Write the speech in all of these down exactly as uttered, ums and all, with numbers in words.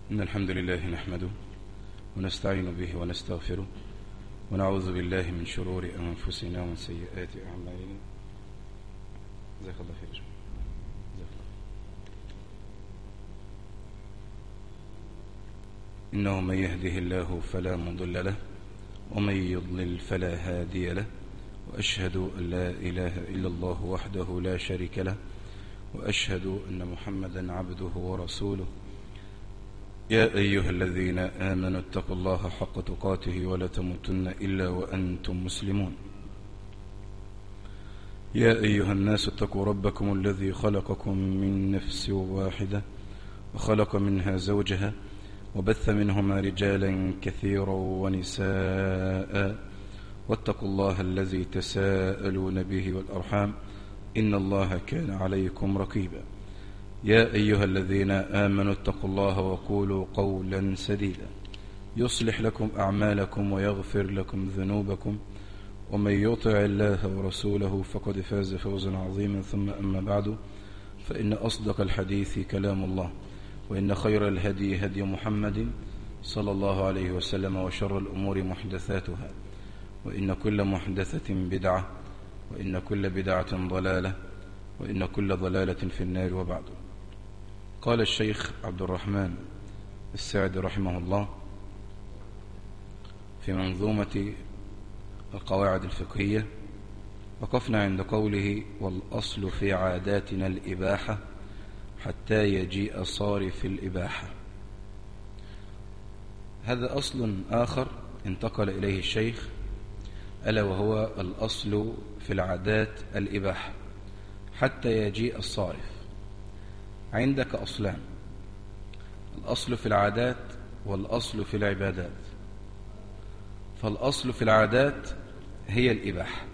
إن الحمد لله نحمده ونستعين به ونستغفره ونعوذ بالله من شرور أنفسنا ومن سيئات أعمالنا. جزاك الله خير. جزاك الله. إنه من يهده الله فلا مضل له ومن يضلل فلا هادي له، وأشهد أن لا إله إلا الله وحده لا شريك له، وأشهد أن محمدا عبده ورسوله. يا أيها الذين آمنوا اتقوا الله حق تقاته ولا تموتن إلا وأنتم مسلمون. يا أيها الناس اتقوا ربكم الذي خلقكم من نفس واحدة وخلق منها زوجها وبث منهما رجالا كثيرا ونساء، واتقوا الله الذي تساءلون به والأرحام إن الله كان عليكم رقيبا. يا أيها الذين آمنوا اتقوا الله وقولوا قولا سديدا يصلح لكم أعمالكم ويغفر لكم ذنوبكم، ومن يطع الله ورسوله فقد فاز فوزا عظيما. ثم أما بعد، فإن أصدق الحديث كلام الله، وإن خير الهدي هدي محمد صلى الله عليه وسلم، وشر الأمور محدثاتها، وإن كل محدثة بدعة، وإن كل بدعة ضلالة، وإن كل ضلالة في النار. وبعد، قال الشيخ عبد الرحمن السعدي رحمه الله في منظومة القواعد الفقهية: وقفنا عند قوله: والأصل في عاداتنا الإباحة حتى يجيء صارف الإباحة. هذا أصل آخر انتقل إليه الشيخ، ألا وهو الأصل في العادات الإباحة حتى يجيء الصارف. عندك أصلان: الأصل في العادات والأصل في العبادات. فالأصل في العادات هي الإباحة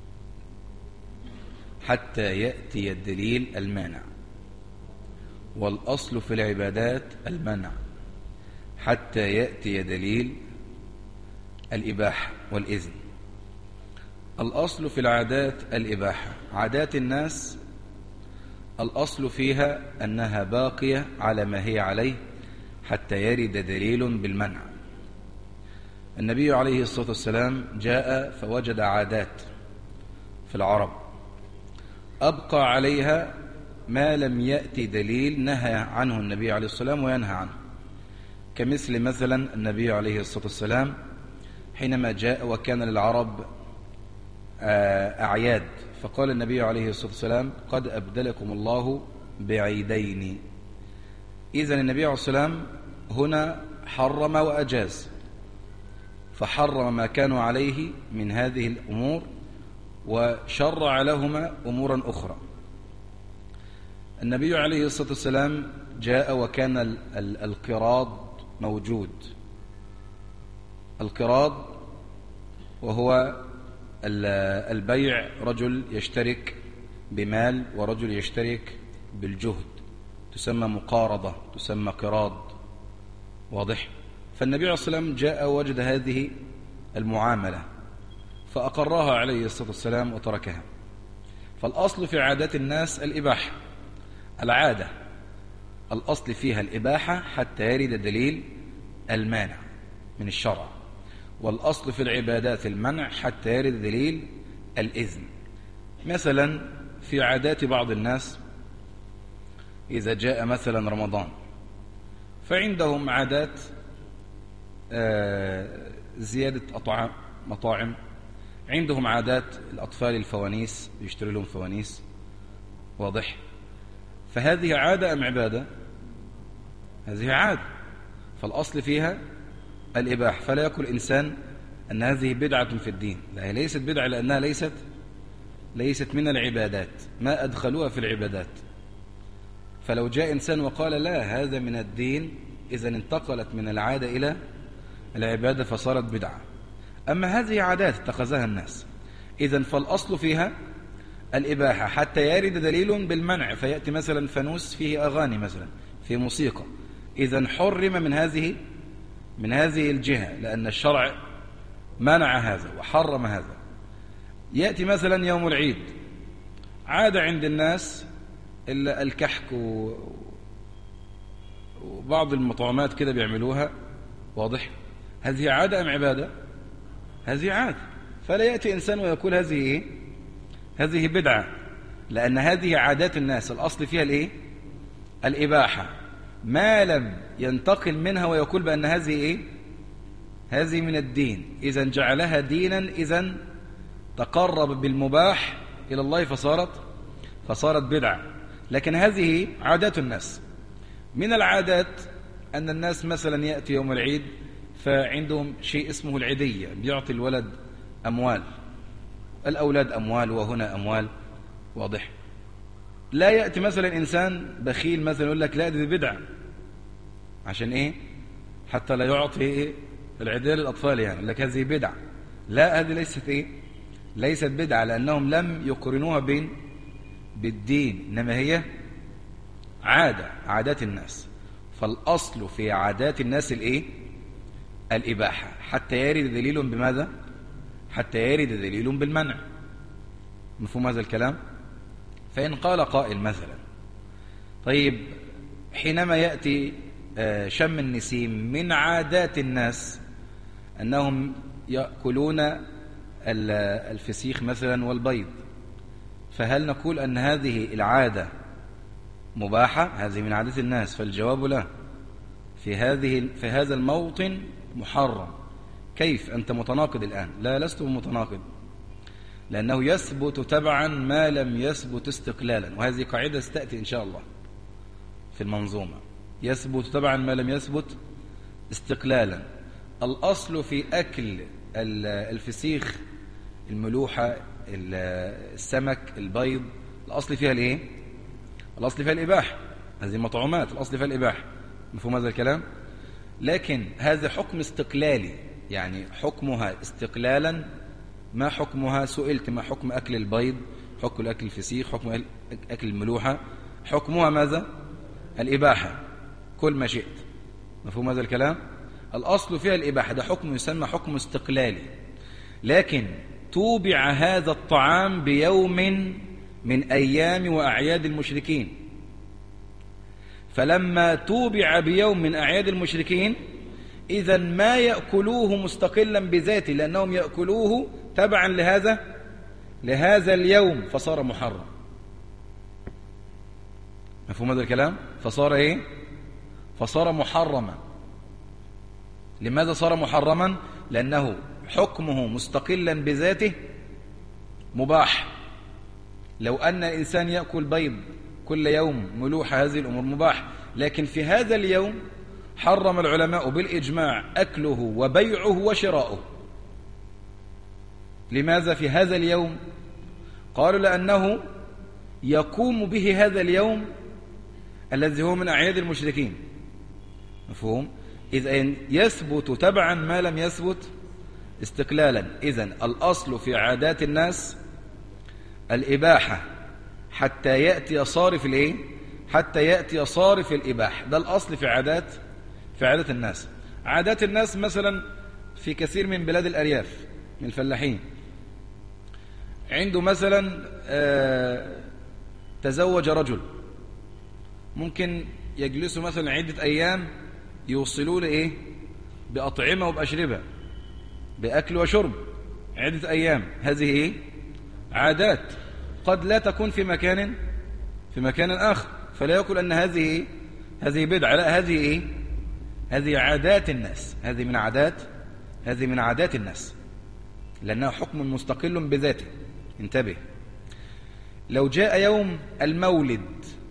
حتى يأتي الدليل المانع، والأصل في العبادات المنع حتى يأتي دليل الإباحة والإذن. الأصل في العادات الإباحة. عادات الناس الأصل فيها أنها باقية على ما هي عليه حتى يرد دليل بالمنع. النبي عليه الصلاة والسلام جاء فوجد عادات في العرب أبقى عليها ما لم يأتي دليل نهى عنه النبي عليه الصلاة والسلام وينهى عنه، كمثل مثلا النبي عليه الصلاة والسلام حينما جاء وكان للعرب أعياد، فقال النبي عليه الصلاة والسلام: قد أبدلكم الله بعيدين. إذن النبي عليه الصلاة والسلام هنا حرم وأجاز، فحرم ما كانوا عليه من هذه الأمور وشرع لهما أمورا أخرى. النبي عليه الصلاة والسلام جاء وكان القراض موجود. القراض وهو البيع، رجل يشترك بمال ورجل يشترك بالجهد، تسمى مقارضة، تسمى قراض. واضح؟ فالنبي عليه الصلاة والسلام جاء ووجد هذه المعاملة فأقرها عليه الصلاة والسلام وتركها. فالأصل في عادات الناس الإباحة. العادة الأصل فيها الإباحة حتى يرد دليل المانع من الشرع، والأصل في العبادات المنع حتى يرد دليل الإذن. مثلا في عادات بعض الناس إذا جاء مثلا رمضان فعندهم عادات زيادة أطعام مطاعم، عندهم عادات الأطفال الفوانيس، يشتري لهم فوانيس. واضح؟ فهذه عادة أم عبادة؟ هذه عادة، فالأصل فيها الإباحة. فلا يقول إنسان أن هذه بدعة في الدين، لا، هي ليست بدعة لأنها ليست ليست من العبادات، ما أدخلوها في العبادات. فلو جاء إنسان وقال لا هذا من الدين، إذن انتقلت من العادة إلى العبادة فصارت بدعة. أما هذه عادات اتخذها الناس، إذن فالأصل فيها الإباحة حتى يرد دليل بالمنع. فيأتي مثلا فانوس فيه أغاني مثلا، في موسيقى، إذن حرم من هذه من هذه الجهة لأن الشرع منع هذا وحرم هذا. يأتي مثلا يوم العيد، عادة عند الناس الكحك وبعض المطعمات كده بيعملوها، واضح؟ هذه عادة أم عبادة؟ هذه عادة. فلا يأتي إنسان ويقول هذه إيه؟ هذه بدعة، لأن هذه عادات الناس الأصل فيها الإيه؟ الإباحة، ما لم ينتقل منها ويقول بأن هذه إيه؟ هذه من الدين. إذن جعلها دينا، إذن تقرب بالمباح إلى الله فصارت فصارت بدعة. لكن هذه عادات الناس. من العادات أن الناس مثلا يأتي يوم العيد فعندهم شيء اسمه العيدية، بيعطي الولد أموال، الأولاد أموال وهنا أموال، واضح؟ لا يأتي مثلا إنسان بخيل مثلا يقول لك لا دي بدعة، عشان إيه؟ حتى لا يعطي إيه؟ العيدية للأطفال، يعني لك هذه بدعة. لا، هذه ليست إيه؟ ليست بدعة، لأنهم لم يقرنوها بين بالدين، إنما هي عادة، عادات الناس. فالأصل في عادات الناس الإيه؟ الإباحة، حتى يرد دليل بماذا؟ حتى يرد دليل بالمنع. مفهوم هذا الكلام؟ فإن قال قائل مثلا طيب حينما يأتي شم النسيم من عادات الناس أنهم يأكلون الفسيخ مثلا والبيض، فهل نقول أن هذه العادة مباحة؟ هذه من عادات الناس. فالجواب لا، في هذه في هذا الموطن محرم. كيف أنت متناقض الآن؟ لا، لست متناقض، لأنه يثبت تبعا ما لم يثبت استقلالا، وهذه قاعدة ستأتي إن شاء الله في المنظومة. يثبت تبعا ما لم يثبت استقلالا. الأصل في أكل الفسيخ، الملوحة، السمك، البيض، الأصل فيها الإيه؟ الأصل فيها الإباحة. هذه مطعومات الأصل فيها الإباحة. مفهوم هذا الكلام؟ لكن هذا حكم استقلالي، يعني حكمها استقلالا. ما حكمها؟ سئلت ما حكم أكل البيض، حكم أكل الفسيخ، حكم أكل الملوحة؟ حكمها ماذا؟ الإباحة، كل ما شئت. مفهوم هذا الكلام؟ الأصل فيها الإباحة، ده حكم يسمى حكم استقلالي. لكن توبع هذا الطعام بيوم من أيام وأعياد المشركين، فلما توبع بيوم من أعياد المشركين إذا ما يأكلوه مستقلا بذاته، لأنهم يأكلوه تبعا لهذا لهذا اليوم، فصار محرم. مفهوم هذا الكلام؟ فصار إيه؟ فصار محرما. لماذا صار محرما؟ لأنه حكمه مستقلا بذاته مباح. لو أن الإنسان يأكل بيض كل يوم ملوحة، هذه الأمور مباح، لكن في هذا اليوم حرم العلماء بالإجماع أكله وبيعه وشراؤه. لماذا في هذا اليوم؟ قالوا لأنه يقوم به هذا اليوم الذي هو من أعياد المشركين. مفهوم؟ إذن يثبت تبعا ما لم يثبت استقلالا. إذن الأصل في عادات الناس الإباحة حتى يأتي صارف الإيه؟ حتى يأتي صارف الإباحة. ده الأصل في عادات في عادات الناس. عادات الناس مثلا في كثير من بلاد الأرياف من الفلاحين، عنده مثلا تزوج رجل، ممكن يجلسوا مثلا عدة أيام يوصلوا له إيه؟ بأطعمة وبأشربة، بأكل وشرب عدة أيام. هذه إيه؟ عادات قد لا تكون في مكان في مكان آخر، فلا يقول أن هذه هذه بدعة. لا، هذه إيه؟ هذه عادات الناس. هذه من عادات هذه من عادات الناس، لأنها حكم مستقل بذاته. انتبه، لو جاء يوم المولد،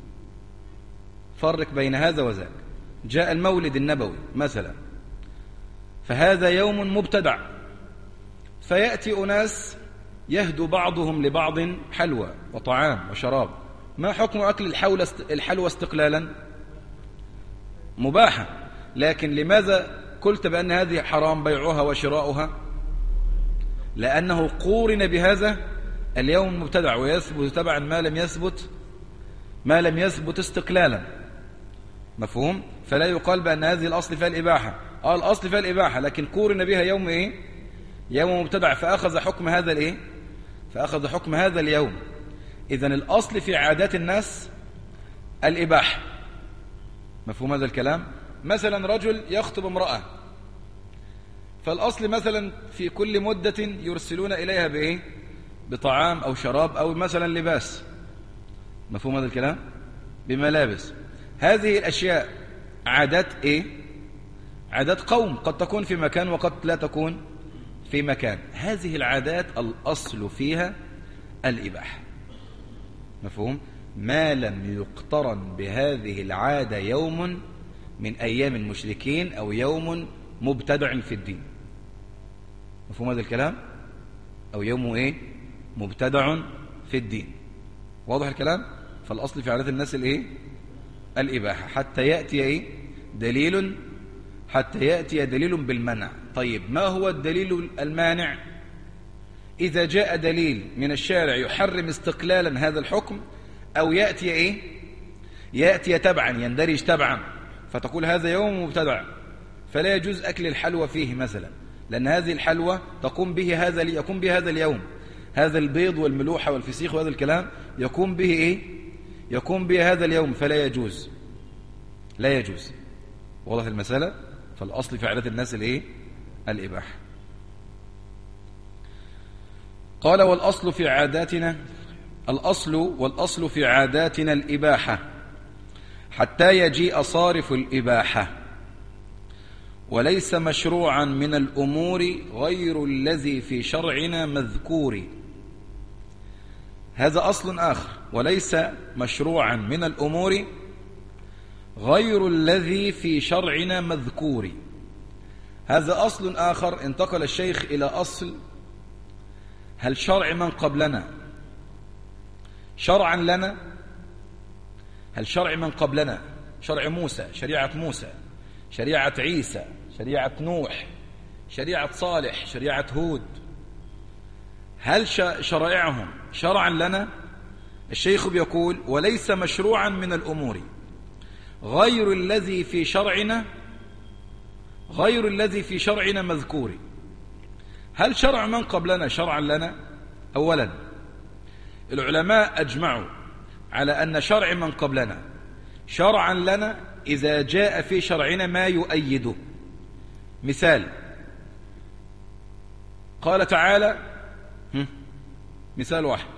فرق بين هذا وذاك. جاء المولد النبوي مثلا، فهذا يوم مبتدع، فيأتي أناس يهدو بعضهم لبعض حلوى وطعام وشراب. ما حكم أكل الحلوى استقلالا؟ مباحة. لكن لماذا قلت بأن هذه حرام بيعها وشراؤها؟ لأنه قورن بهذا اليوم المبتدع، ويثبت تبعا ما لم يثبت ما لم يثبت استقلالا. مفهوم؟ فلا يقال بأن هذه الأصل فيها الإباحة. آه الأصل فيها الإباحة، لكن قورن بها يوم إيه؟ يوم مبتدع، فأخذ حكم هذا الإيه؟ فأخذ حكم هذا اليوم. إذن الأصل في عادات الناس الإباحة. مفهوم هذا الكلام؟ مثلا رجل يخطب امرأة، فالأصل مثلا في كل مدة يرسلون إليها بإيه؟ بطعام أو شراب أو مثلا لباس. مفهوم هذا الكلام؟ بملابس. هذه الأشياء عادات إيه؟ عادات قوم، قد تكون في مكان وقد لا تكون في مكان. هذه العادات الأصل فيها الإباحة. مفهوم؟ ما لم يقترن بهذه العادة يوم من أيام المشركين أو يوم مبتدع في الدين. مفهوم هذا الكلام؟ أو يوم إيه؟ مبتدع في الدين. واضح الكلام؟ فالأصل في عادات الناس الإيه؟ الإباحة، حتى يأتي إيه؟ دليل حتى يأتي دليل بالمنع. طيب ما هو الدليل المانع؟ إذا جاء دليل من الشارع يحرم استقلالا هذا الحكم، أو يأتي إيه؟ يأتي تبعا، يندرج تبعا، فتقول هذا يوم مبتدع فلا يجوز أكل الحلوى فيه مثلا، لأن هذه الحلوى تقوم به هذا يقوم به هذا اليوم، هذا البيض والملوحة والفسيخ وهذا الكلام يقوم به إيه؟ يقوم به هذا اليوم، فلا يجوز، لا يجوز. واضح المسألة؟ فالأصل في عادات الناس الإيه؟ الإباحة. قال والأصل في عاداتنا الأصل والأصل في عاداتنا الإباحة حتى يجيء صارف الإباحة، وليس مشروعا من الأمور غير الذي في شرعنا مذكور. هذا أصل آخر، وليس مشروعا من الأمور غير الذي في شرعنا مذكور. هذا أصل آخر. انتقل الشيخ إلى أصل: هل شرع من قبلنا شرعا لنا؟ هل شرع من قبلنا، شرع موسى، شريعة موسى، شريعة عيسى، شريعة نوح، شريعة صالح، شريعة هود، هل شرائعهم شرعا لنا؟ الشيخ بيقول: وليس مشروعا من الأمور غير الذي في شرعنا غير الذي في شرعنا مذكور. هل شرع من قبلنا شرعا لنا؟ أولا، العلماء أجمعوا على أن شرع من قبلنا شرعا لنا إذا جاء في شرعنا ما يؤيده. مثال: قال تعالى، مثال واحد،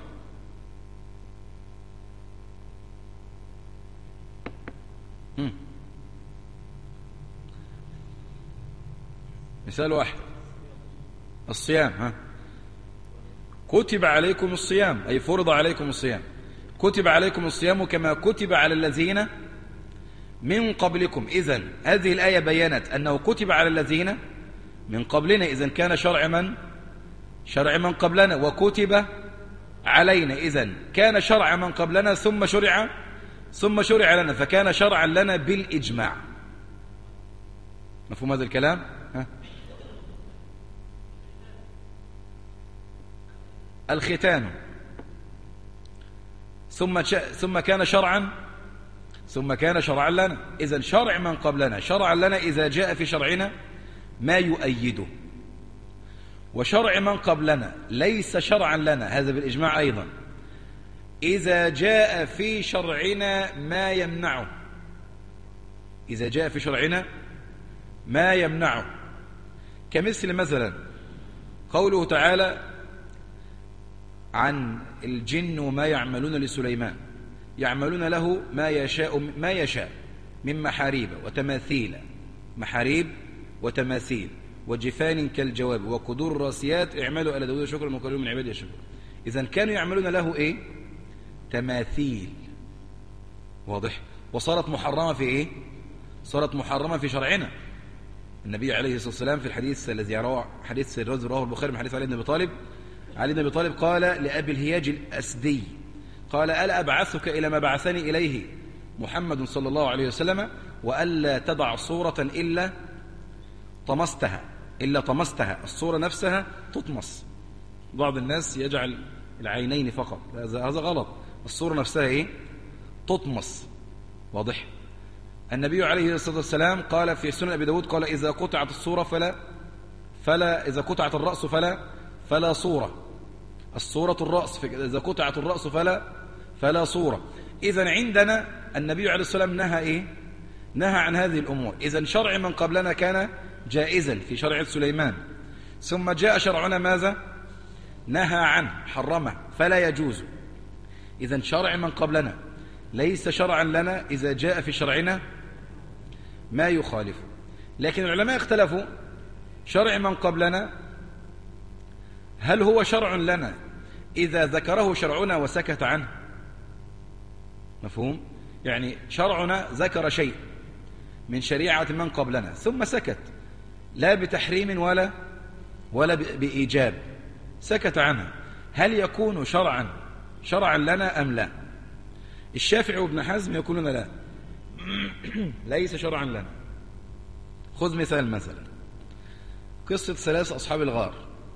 مثال واحد الصيام. ها كتب عليكم الصيام، أي فرض عليكم الصيام. كتب عليكم الصيام كما كتب على الذين من قبلكم. إذن هذه الآية بيّنت أنه كتب على الذين من قبلنا، إذن كان شرع من شرع من قبلنا، وكتب علينا، إذن كان شرع من قبلنا ثم شرع ثم شرع لنا، فكان شرعا لنا بالإجماع. مفهوم هذا الكلام؟ ها؟ الختان ثم ثم كان شرعا ثم كان شرعا لنا. إذن شرع من قبلنا شرعا لنا إذا جاء في شرعنا ما يؤيده، وشرع من قبلنا ليس شرعا لنا، هذا بالإجماع أيضا، إذا جاء في شرعنا ما يمنعه. إذا جاء في شرعنا ما يمنعه، كمثل مثلا قوله تعالى عن الجن وما يعملون لسليمان: يعملون له ما يشاء ما يشاء من محاريب وتماثيل، محاريب وتماثيل وجفان كالجواب وقدور الراسيات اعملوا آل داود شكرا وقالوا من عبادي الشكر. إذن كانوا يعملون له إيه؟ تماثيل. واضح؟ وصارت محرمة في إيه؟ صارت محرمة في شرعنا. النبي عليه الصلاة والسلام في الحديث الذي يروى حديث الرجل رواه البخاري من حديث علي بن أبي طالب، علي بن أبي طالب قال لأبي الهياج الأسدي قال: ألا أبعثك إلى ما بعثني إليه محمد صلى الله عليه وسلم، وألا تدع صورة إلا طمستها إلا طمستها الصورة نفسها تطمس. بعض الناس يجعل العينين فقط، هذا غلط، الصورة نفسها إيه؟ تطمس. واضح؟ النبي عليه الصلاة والسلام قال في سنن أبي داود قال: إذا قطعت الصورة فلا فلا إذا قطعت الرأس فلا فلا صورة. الصورة الرأس، إذا قطعت الرأس فلا فلا صورة. إذن عندنا النبي عليه الصلاة والسلام نهى إيه؟ نهى عن هذه الأمور. إذن شرع من قبلنا كان جائزا في شرع سليمان، ثم جاء شرعنا ماذا؟ نهى عنه، حرمه، فلا يجوز. إذن شرع من قبلنا ليس شرعا لنا إذا جاء في شرعنا ما يخالفه. لكن العلماء اختلفوا، شرع من قبلنا هل هو شرع لنا إذا ذكره شرعنا وسكت عنه؟ مفهوم؟ يعني شرعنا ذكر شيء من شريعة من قبلنا ثم سكت، لا بتحريم ولا ولا بإيجاب، سكت عنها، هل يكون شرعا شرعا لنا أم لا؟ الشافعي وابن حزم يقولون لا، ليس شرعا لنا. خذ مثال، مثلا قصة ثلاث أصحاب الغار،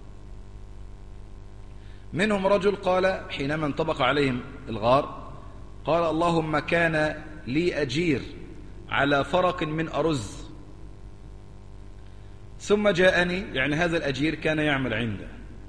منهم رجل قال حينما انطبق عليهم الغار قال اللهم كان لي أجير على فرق من أرز، ثم جاءني، يعني هذا الأجير كان يعمل عنده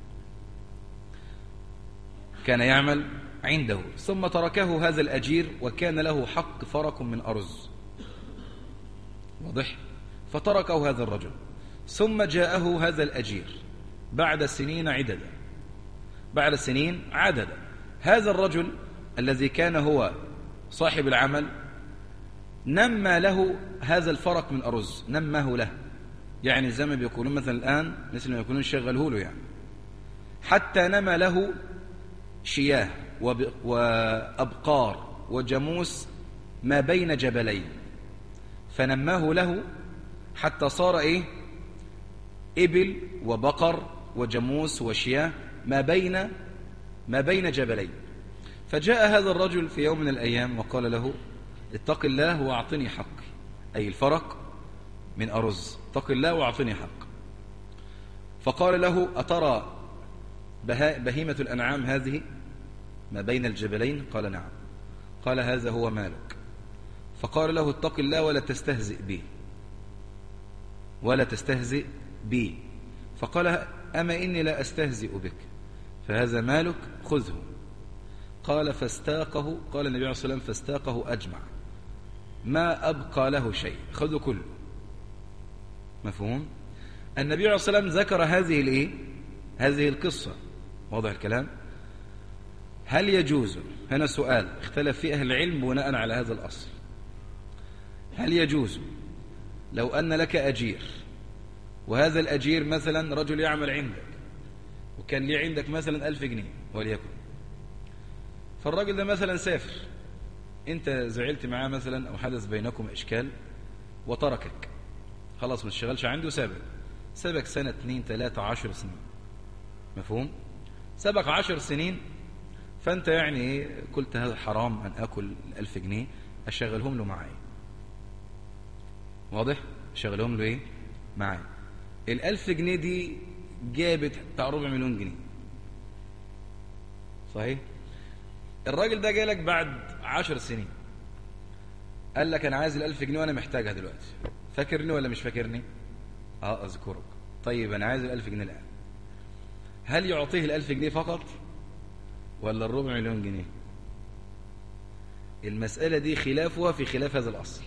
كان يعمل عنده ثم تركه هذا الأجير وكان له حق فرق من أرز، واضح؟ فتركه هذا الرجل، ثم جاءه هذا الأجير بعد سنين عددا بعد سنين عددا هذا الرجل الذي كان هو صاحب العمل نمى له هذا الفرق من أرز، نماه له، يعني زي ما بيقولون مثلا الآن مثل ما يقولون شغله له، يعني حتى نمى له شياه وأبقار وجاموس ما بين جبلين، فنماه له حتى صار إيه؟ إبل وبقر وجاموس وشياه ما بين ما بين جبلين. فجاء هذا الرجل في يوم من الأيام وقال له اتق الله واعطني حقي، أي الفرق من أرز، اتق الله واعطني حق. فقال له أترى بهيمة الأنعام هذه ما بين الجبلين؟ قال نعم. قال هذا هو مالك. فقال له اتق الله ولا تستهزئ بي ولا تستهزئ بي فقال أما إني لا أستهزئ بك، فهذا مالك خذه. قال فاستاقه، قال النبي عليه الصلاة والسلام فاستاقه أجمع، ما أبقى له شيء، خذه كله. مفهوم؟ النبي عليه الصلاة والسلام ذكر هذه الإيه؟ هذه القصة، واضح الكلام؟ هل يجوز، هنا سؤال اختلف فيه أهل العلم بناء على هذا الأصل، هل يجوز لو أن لك أجير وهذا الأجير مثلا رجل يعمل عندك وكان لي عندك مثلا ألف جنيه وليكن، فالراجل ده مثلا سافر، انت زعلت معاه مثلا او حدث بينكم اشكال وتركك، خلاص ما تشتغلش عنده، سابك سابك سنة اتنين تلاتة عشر سنين. مفهوم؟ سابك عشر سنين، فانت يعني قلت هذا حرام ان اكل الالف جنيه، اشغلهم له معي، واضح؟ اشغلهم له ايه؟ معي. الالف جنيه دي جابت بتاع ربع مليون جنيه، صحيح؟ الراجل ده جالك بعد عشر سنين قال لك انا عايز الالف جنيه وانا محتاجها دلوقتي، فاكرني ولا مش فاكرني؟ اه اذكرك. طيب انا عايز الالف جنيه الان، هل يعطيه الالف جنيه فقط ولا الربع مليون جنيه؟ المسألة دي خلافها في خلاف هذا الأصل،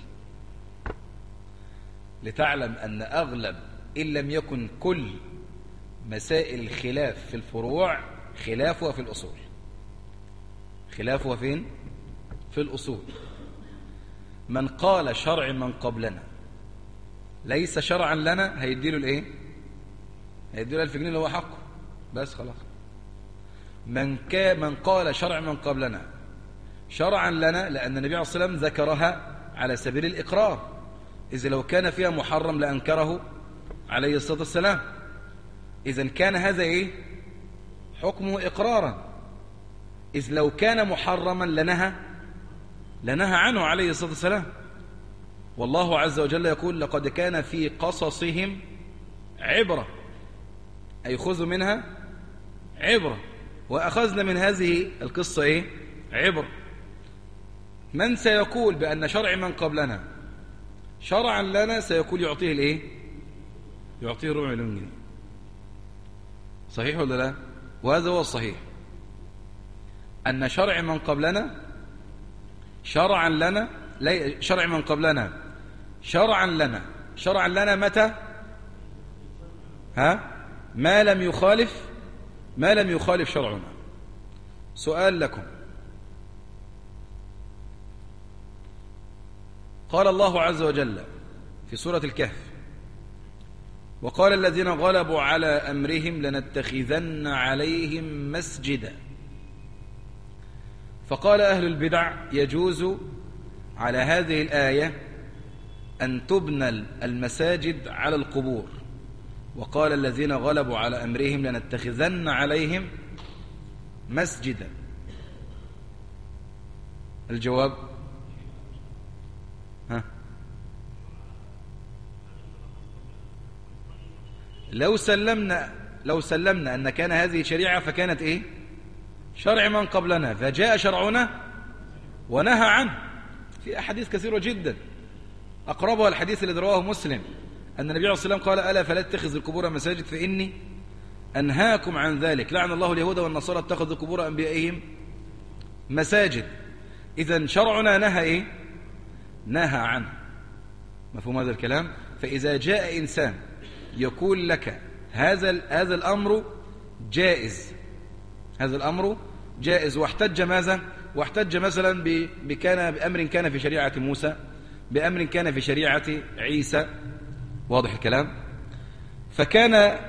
لتعلم أن أغلب إن لم يكن كل مسائل الخلاف في الفروع خلافها في الأصول. خلافها فين؟ في الأصول. من قال شرع من قبلنا ليس شرعا لنا هيديله الايه؟ هيديله ألف جنيه اللي هو حقه بس، خلاص. من كا من قال شرع من قبلنا شرعا لنا، لأن النبي عليه الصلاة والسلام ذكرها على سبيل الإقرار، إذا لو كان فيها محرم لأنكره عليه الصلاة والسلام، إذن كان هذا إيه؟ حكمه إقرارا، إذ لو كان محرما لنهى لنهى عنه عليه الصلاة والسلام. والله عز وجل يقول لقد كان في قصصهم عبرة، أي خذوا منها عبرة، وأخذنا من هذه القصة إيه؟ عبرة. من سيقول بأن شرع من قبلنا شرعا لنا سيقول يعطيه الإيه؟ يعطيه ربع مليون جنيه، صحيح ولا لا؟ وهذا هو الصحيح، أن شرع من قبلنا شرعا لنا شرع من قبلنا شرعا لنا. شرعا لنا متى؟ ها؟ ما لم يخالف ما لم يخالف شرعنا. سؤال لكم، قال الله عز وجل في سورة الكهف: وقال الذين غلبوا على أمرهم لنتخذن عليهم مسجدا. فقال أهل البدع: يجوز على هذه الآية أن تبنى المساجد على القبور. وقال الذين غلبوا على أمرهم لنتخذن عليهم مسجدا. الجواب: ها لو سلمنا لو سلمنا أن كان هذه شريعة فكانت إيه؟ شرع من قبلنا، فجاء شرعنا ونهى عنه. في أحاديث كثيرة جدا، أقربها الحديث الذي رواه مسلم أن النبي عليه الصلاة والسلام قال: ألا فلا تتخذوا القبور مساجد فإني أنهاكم عن ذلك، لعن الله اليهود والنصارى اتخذوا قبور أنبيائهم مساجد. إذن شرعنا نهى إيه؟ نهى عنه. مفهوم هذا الكلام؟ فإذا جاء إنسان يقول لك هذا هذا الأمر جائز، هذا الأمر جائز، واحتج ماذا؟ واحتج مثلا بكان بأمر كان في شريعة موسى، بأمر كان في شريعة عيسى، واضح الكلام؟ فكان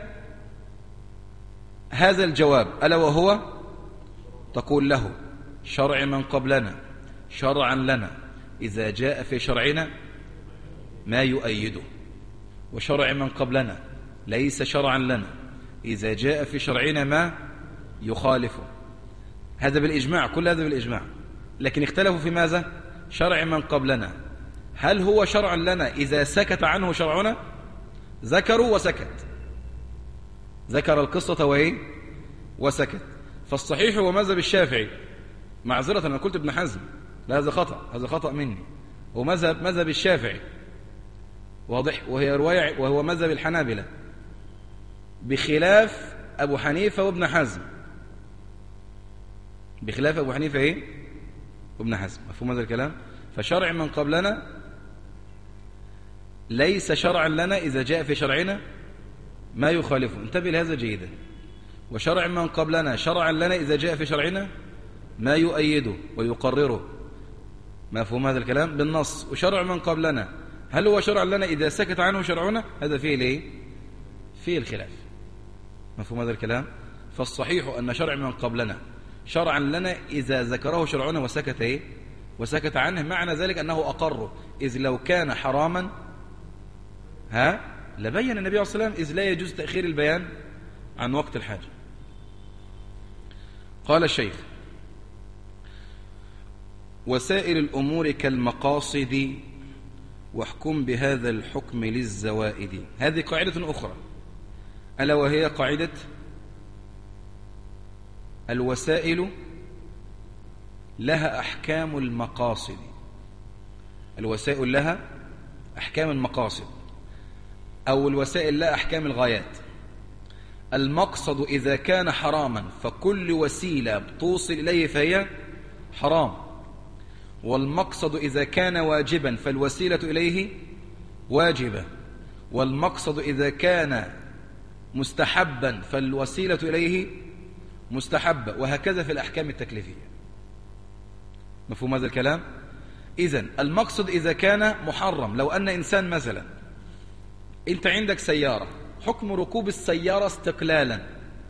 هذا الجواب ألا وهو تقول له: شرع من قبلنا شرعا لنا إذا جاء في شرعنا ما يؤيده، وشرع من قبلنا ليس شرعا لنا إذا جاء في شرعنا ما يخالفه. هذا بالإجماع، كل هذا بالإجماع. لكن اختلفوا في ماذا؟ شرع من قبلنا هل هو شرعا لنا إذا سكت عنه شرعنا؟ ذكروا وسكت، ذكر القصة وإيه؟ وسكت. فالصحيح هو مذهب الشافعي. معذرة أنا قلت ابن حزم، لا هذا خطأ، هذا خطأ مني. ومذهب مذهب الشافعي واضح، وهي رواية، وهو مذهب الحنابلة بخلاف أبو حنيفة وابن حزم، بخلاف أبو حنيفة إيه؟ وابن حزم. مفهوم هذا الكلام؟ فشرع من قبلنا ليس شرعا لنا إذا جاء في شرعنا ما يخالفه، انتبه لهذا جيدا. وشرع من قبلنا شرعا لنا إذا جاء في شرعنا ما يؤيده ويقرره. مفهوم هذا الكلام؟ بالنص. وشرع من قبلنا هل هو شرع لنا إذا سكت عنه شرعنا؟ هذا فيه ليه؟ فيه الخلاف. مفهوم هذا الكلام؟ فالصحيح أن شرع من قبلنا شرعا لنا إذا ذكره شرعنا وسكت إيه؟ وسكت عنه، معنى ذلك أنه أقره. إذ لو كان حراما ها لبين النبي عليه الصلاة والسلام، إذ لا يجوز تأخير البيان عن وقت الحاجة. قال الشيخ: وسائر الأمور كالمقاصد واحكم بهذا الحكم للزوائد. هذه قاعدة أخرى، ألا وهي قاعدة الوسائل لها أحكام المقاصد. الوسائل لها أحكام المقاصد، أو الوسائل لها أحكام الغايات. المقصد إذا كان حراما فكل وسيلة بتوصل إليه فهي حرام، والمقصد إذا كان واجبا فالوسيلة إليه واجبة، والمقصد إذا كان مستحبا فالوسيلة إليه مستحبة، وهكذا في الأحكام التكليفية. مفهوم هذا الكلام؟ إذن المقصد إذا كان محرم، لو أن إنسان مثلا أنت عندك سيارة، حكم ركوب السيارة استقلالا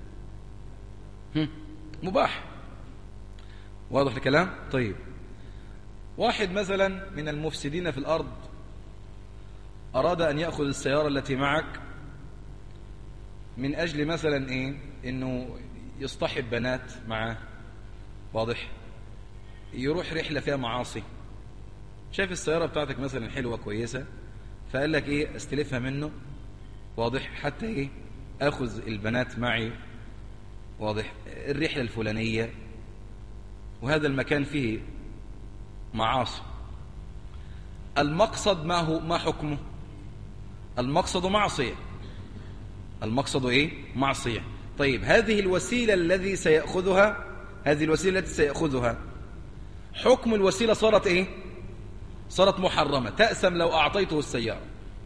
مباح، واضح الكلام؟ طيب، واحد مثلا من المفسدين في الأرض أراد أن يأخذ السيارة التي معك من أجل مثلا إيه؟ إنه يصطحب بنات معه، واضح، يروح رحلة فيها معاصي، شاف السيارة بتاعتك مثلا حلوة كويسة، فقال لك إيه؟ استلفها منه، واضح، حتى إيه؟ أخذ البنات معي، واضح، الرحلة الفلانية، وهذا المكان فيه معاصي. المقصد ما هو؟ ما حكمه؟ المقصد معصية، المقصد إيه؟ معصية. طيب، هذه الوسيلة الذي سيأخذها، هذه الوسيلة التي سيأخذها، حكم الوسيلة صارت إيه؟ صارت محرمة. تأسم لو أعطيته السيارة،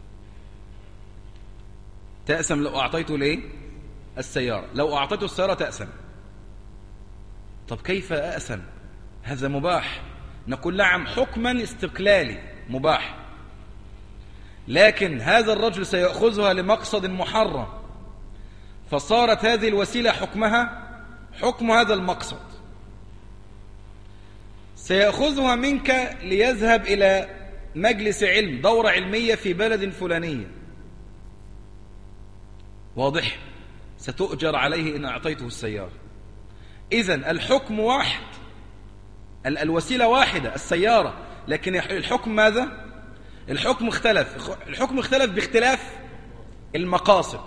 تأسم لو أعطيته ليه السيارة، لو أعطيته السيارة تأسم. طب كيف أأسم؟ هذا مباح. نقول نعم حكما استقلالي مباح، لكن هذا الرجل سيأخذها لمقصد محرم، فصارت هذه الوسيلة حكمها حكم هذا المقصد. سيأخذها منك ليذهب إلى مجلس علم، دورة علمية في بلد فلانية، واضح؟ ستؤجر عليه إن أعطيته السيارة. إذن الحكم واحد، الوسيلة واحدة السيارة، لكن الحكم ماذا؟ الحكم اختلف. الحكم اختلف باختلاف المقاصد.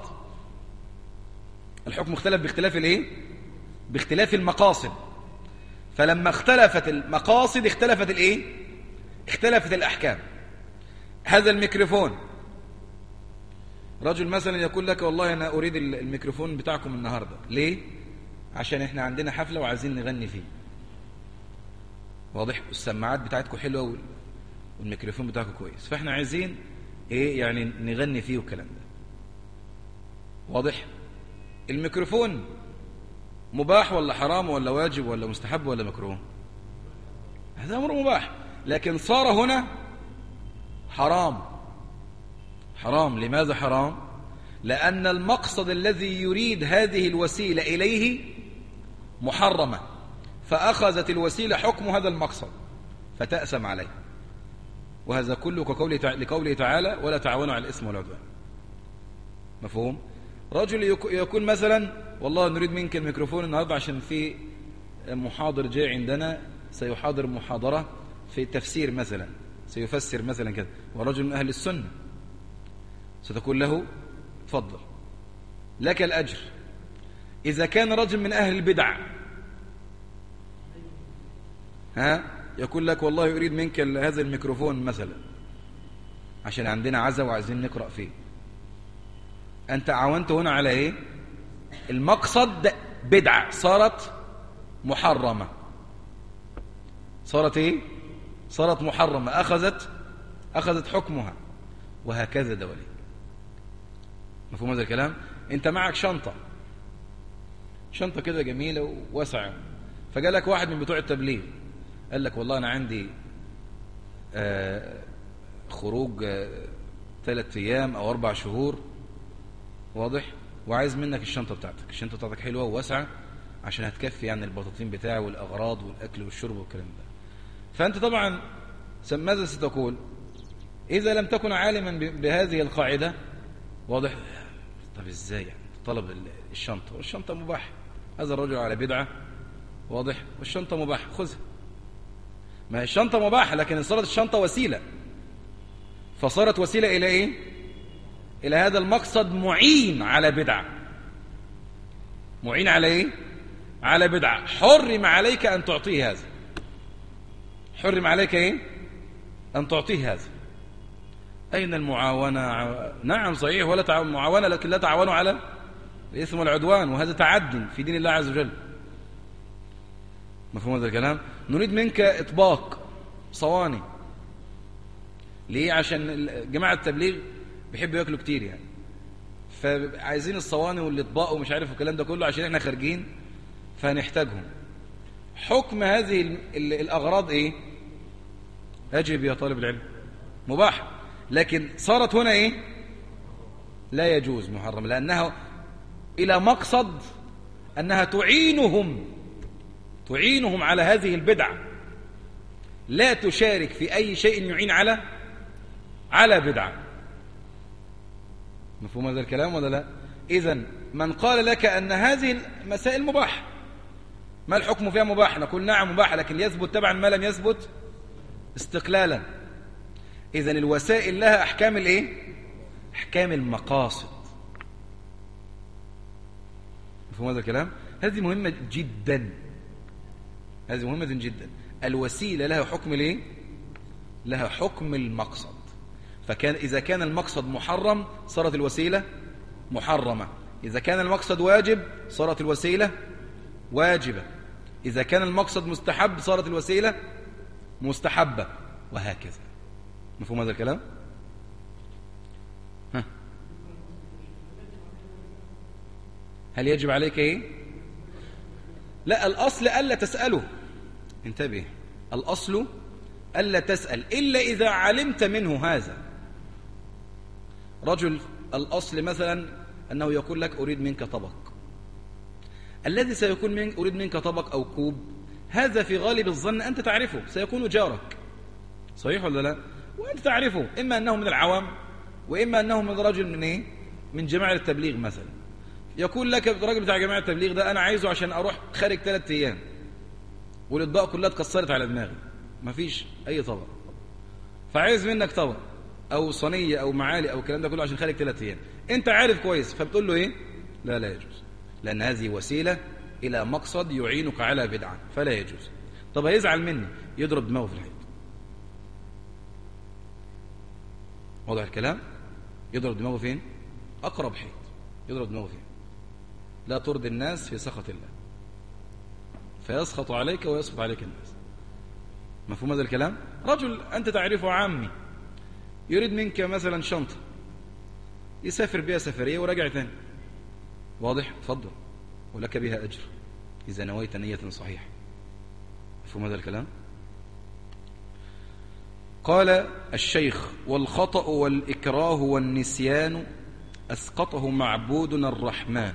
الحكم اختلف باختلاف الايه؟ باختلاف المقاصد. فلما اختلفت المقاصد اختلفت الايه؟ اختلفت الأحكام. هذا الميكروفون، رجل مثلا يقول لك والله أنا أريد الميكروفون بتاعكم النهاردة، ليه؟ عشان احنا عندنا حفلة وعايزين نغني فيه، واضح؟ السماعات بتاعتكم حلوة والميكروفون بتاعكم كويس، فاحنا عايزين ايه يعني نغني فيه والكلام ده، واضح؟ الميكروفون مباح ولا حرام ولا واجب ولا مستحب ولا مكروه؟ هذا أمر مباح، لكن صار هنا حرام. حرام. لماذا حرام؟ لأن المقصد الذي يريد هذه الوسيلة إليه محرمة، فأخذت الوسيلة حكم هذا المقصد فتأسم عليه. وهذا كله كقوله لقوله تعالى ولا تعاونوا على الإثم والعدوان. مفهوم؟ رجل يكون مثلا والله نريد منك الميكروفون النهارده عشان في محاضر جاي عندنا سيحاضر محاضرة في التفسير مثلا، سيفسر مثلا كذا، ورجل من أهل السنة، ستقول له تفضل لك الأجر. إذا كان رجل من أهل البدع ها يقول لك والله يريد منك هذا الميكروفون مثلا عشان عندنا عزا وعايزين نقرأ فيه، أنت عاونت هنا على إيه؟ المقصد بدعة، صارت محرمة، صارت إيه؟ صارت محرمة، أخذت أخذت حكمها، وهكذا دولي. مفهوم هذا الكلام؟ أنت معك شنطة شنطة كده جميلة وواسعة، فجاء لك واحد من بتوع التبليغ قال لك والله أنا عندي آه خروج آه ثلاث أيام أو أربع شهور، واضح؟ وعايز منك الشنطة بتاعتك. الشنطة بتاعتك حلوة وواسعة عشان هتكفي يعني البطاطين بتاعه والأغراض والأكل والشرب والكلام ده. فأنت طبعا ماذا ستقول؟ إذا لم تكن عالما بهذه القاعدة، واضح؟ طب إزاي يعني طلب الشنطة؟ والشنطة مباح، هذا الرجل على بدعة، واضح؟ والشنطة مباح، خذها. ما هي الشنطة مباحة، لكن صارت الشنطة وسيلة، فصارت وسيلة إلى إيه؟ إلى هذا المقصد، معين على بدعة. معين على إيه؟ على بدعة. حرم عليك أن تعطيه هذا، حرم عليك إيه؟ أن تعطيه هذا. أين المعاونة؟ نعم صحيح، ولا تعاون معاونة، لكن لا تعاونوا على الإثم والعدوان، وهذا تعد في دين الله عز وجل. مفهوم هذا الكلام؟ نريد منك إطباق صواني، ليه؟ عشان جماعة التبليغ بيحبوا ياكلوا كتير يعني، فعايزين الصواني والإطباق ومش عارف الكلام ده كله عشان احنا خارجين فهنحتاجهم. حكم هذه الأغراض إيه؟ أجب يا طالب العلم، مباح، لكن صارت هنا إيه؟ لا يجوز، محرم، لأنها إلى مقصد أنها تعينهم تعينهم على هذه البدعة، لا تشارك في أي شيء يعين على على بدعة. مفهوم هذا الكلام ولا لا؟ إذن من قال لك أن هذه المسائل مباح، ما الحكم فيها مباح؟ نقول نعم مباح، لكن يثبت تبعا ما لم يثبت استقلالا. إذن الوسائل لها أحكام الإيه؟ أحكام المقاصد. مفهوم هذا الكلام؟ هذه مهمة جدا، هذه مهمة جدا. الوسيلة لها حكم الإيه؟ لها حكم المقصد. فكان إذا كان المقصد محرم صارت الوسيلة محرمة، إذا كان المقصد واجب صارت الوسيلة واجبة، إذا كان المقصد مستحب صارت الوسيلة مستحبة، وهكذا. مفهوم هذا الكلام؟ ها. هل يجب عليك ايه؟ لا، الأصل ألا تسأله. انتبه، الأصل ألا تسأل إلا إذا علمت منه هذا. رجل الأصل مثلا أنه يقول لك أريد منك طبق، الذي سيكون من أريد منك طبق أو كوب، هذا في غالب الظن أنت تعرفه، سيكون جارك، صحيح ولا لا؟ وأنت تعرفه، إما أنه من العوام وإما أنه من رجل من إيه؟ من جماعة التبليغ مثلا. يقول لك الراجل بتاع جماعة التبليغ ده أنا عايزه عشان أروح خارج ثلاثة أيام والأطباق كلها اتكسرت على دماغي، مفيش أي طبق، فعايز منك طبق أو صينية أو معالي أو الكلام ده كله عشان خارج ثلاثة أيام. أنت عارف كويس، فبتقول له إيه؟ لا لا يجوز، لأن هذه وسيلة إلى مقصد يعينك على بدعة، فلا يجوز. طب هيزعل مني، يضرب دماغه في الحيط. واضح الكلام؟ يضرب دماغه فين؟ أقرب حيط يضرب دماغه فين؟ لا ترضي الناس في سخط الله، فيسخط عليك ويسخط عليك الناس. مفهوم هذا الكلام؟ رجل أنت تعرفه عامي يريد منك مثلا شنطة يسافر بها سفرية وراجع ثاني، واضح؟ تفضل، ولك بها أجر إذا نويت نية صحيحة. مفهوم هذا الكلام؟ قال الشيخ: والخطأ والإكراه والنسيان أسقطه معبودنا الرحمن.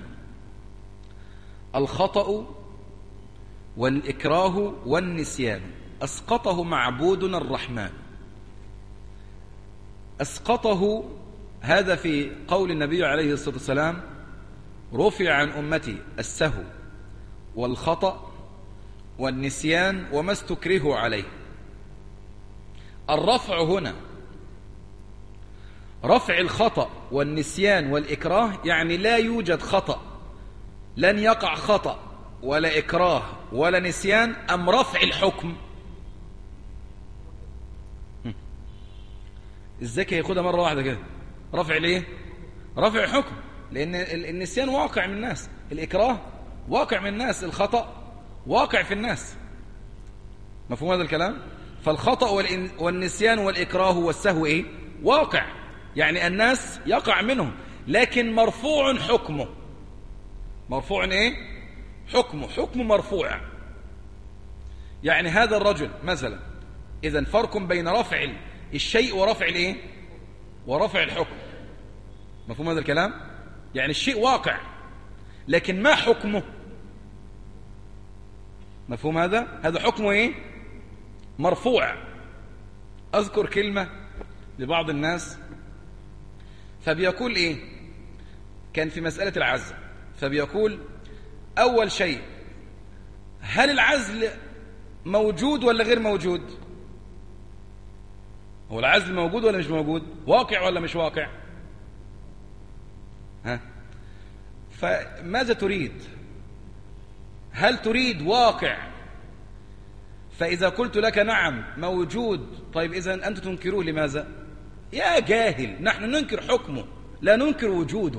الخطأ والإكراه والنسيان أسقطه معبودنا الرحمن. أسقطه هذا في قول النبي عليه الصلاة والسلام: رفع عن أمتي السهو والخطأ والنسيان وما استكرهوا عليه. الرفع هنا رفع الخطأ والنسيان والإكراه، يعني لا يوجد خطأ، لن يقع خطأ ولا إكراه ولا نسيان، أم رفع الحكم. الزكاة ياخدها مرة واحدة كده، رفع ليه؟ رفع حكم، لأن النسيان واقع من الناس، الإكراه واقع من الناس، الخطأ واقع في الناس. مفهوم هذا الكلام؟ فالخطأ والنسيان والإكراه والسهو إيه؟ واقع، يعني الناس يقع منهم، لكن مرفوع حكمه. مرفوع إيه؟ حكمه، حكم مرفوع. يعني هذا الرجل مثلا، إذن فرق بين رفع الشيء ورفع الإيه؟ ورفع الحكم. مفهوم هذا الكلام؟ يعني الشيء واقع، لكن ما حكمه؟ مفهوم هذا؟ هذا حكمه إيه؟ مرفوع. أذكر كلمة لبعض الناس فبيقول إيه؟ كان في مسألة العزل، فبيقول أول شيء: هل العزل موجود ولا غير موجود؟ هو العزل موجود ولا مش موجود؟ واقع ولا مش واقع؟ ها؟ فماذا تريد؟ هل تريد واقع؟ فإذا قلت لك نعم موجود، طيب إذن أنت تنكروه لماذا؟ يا جاهل، نحن ننكر حكمه لا ننكر وجوده.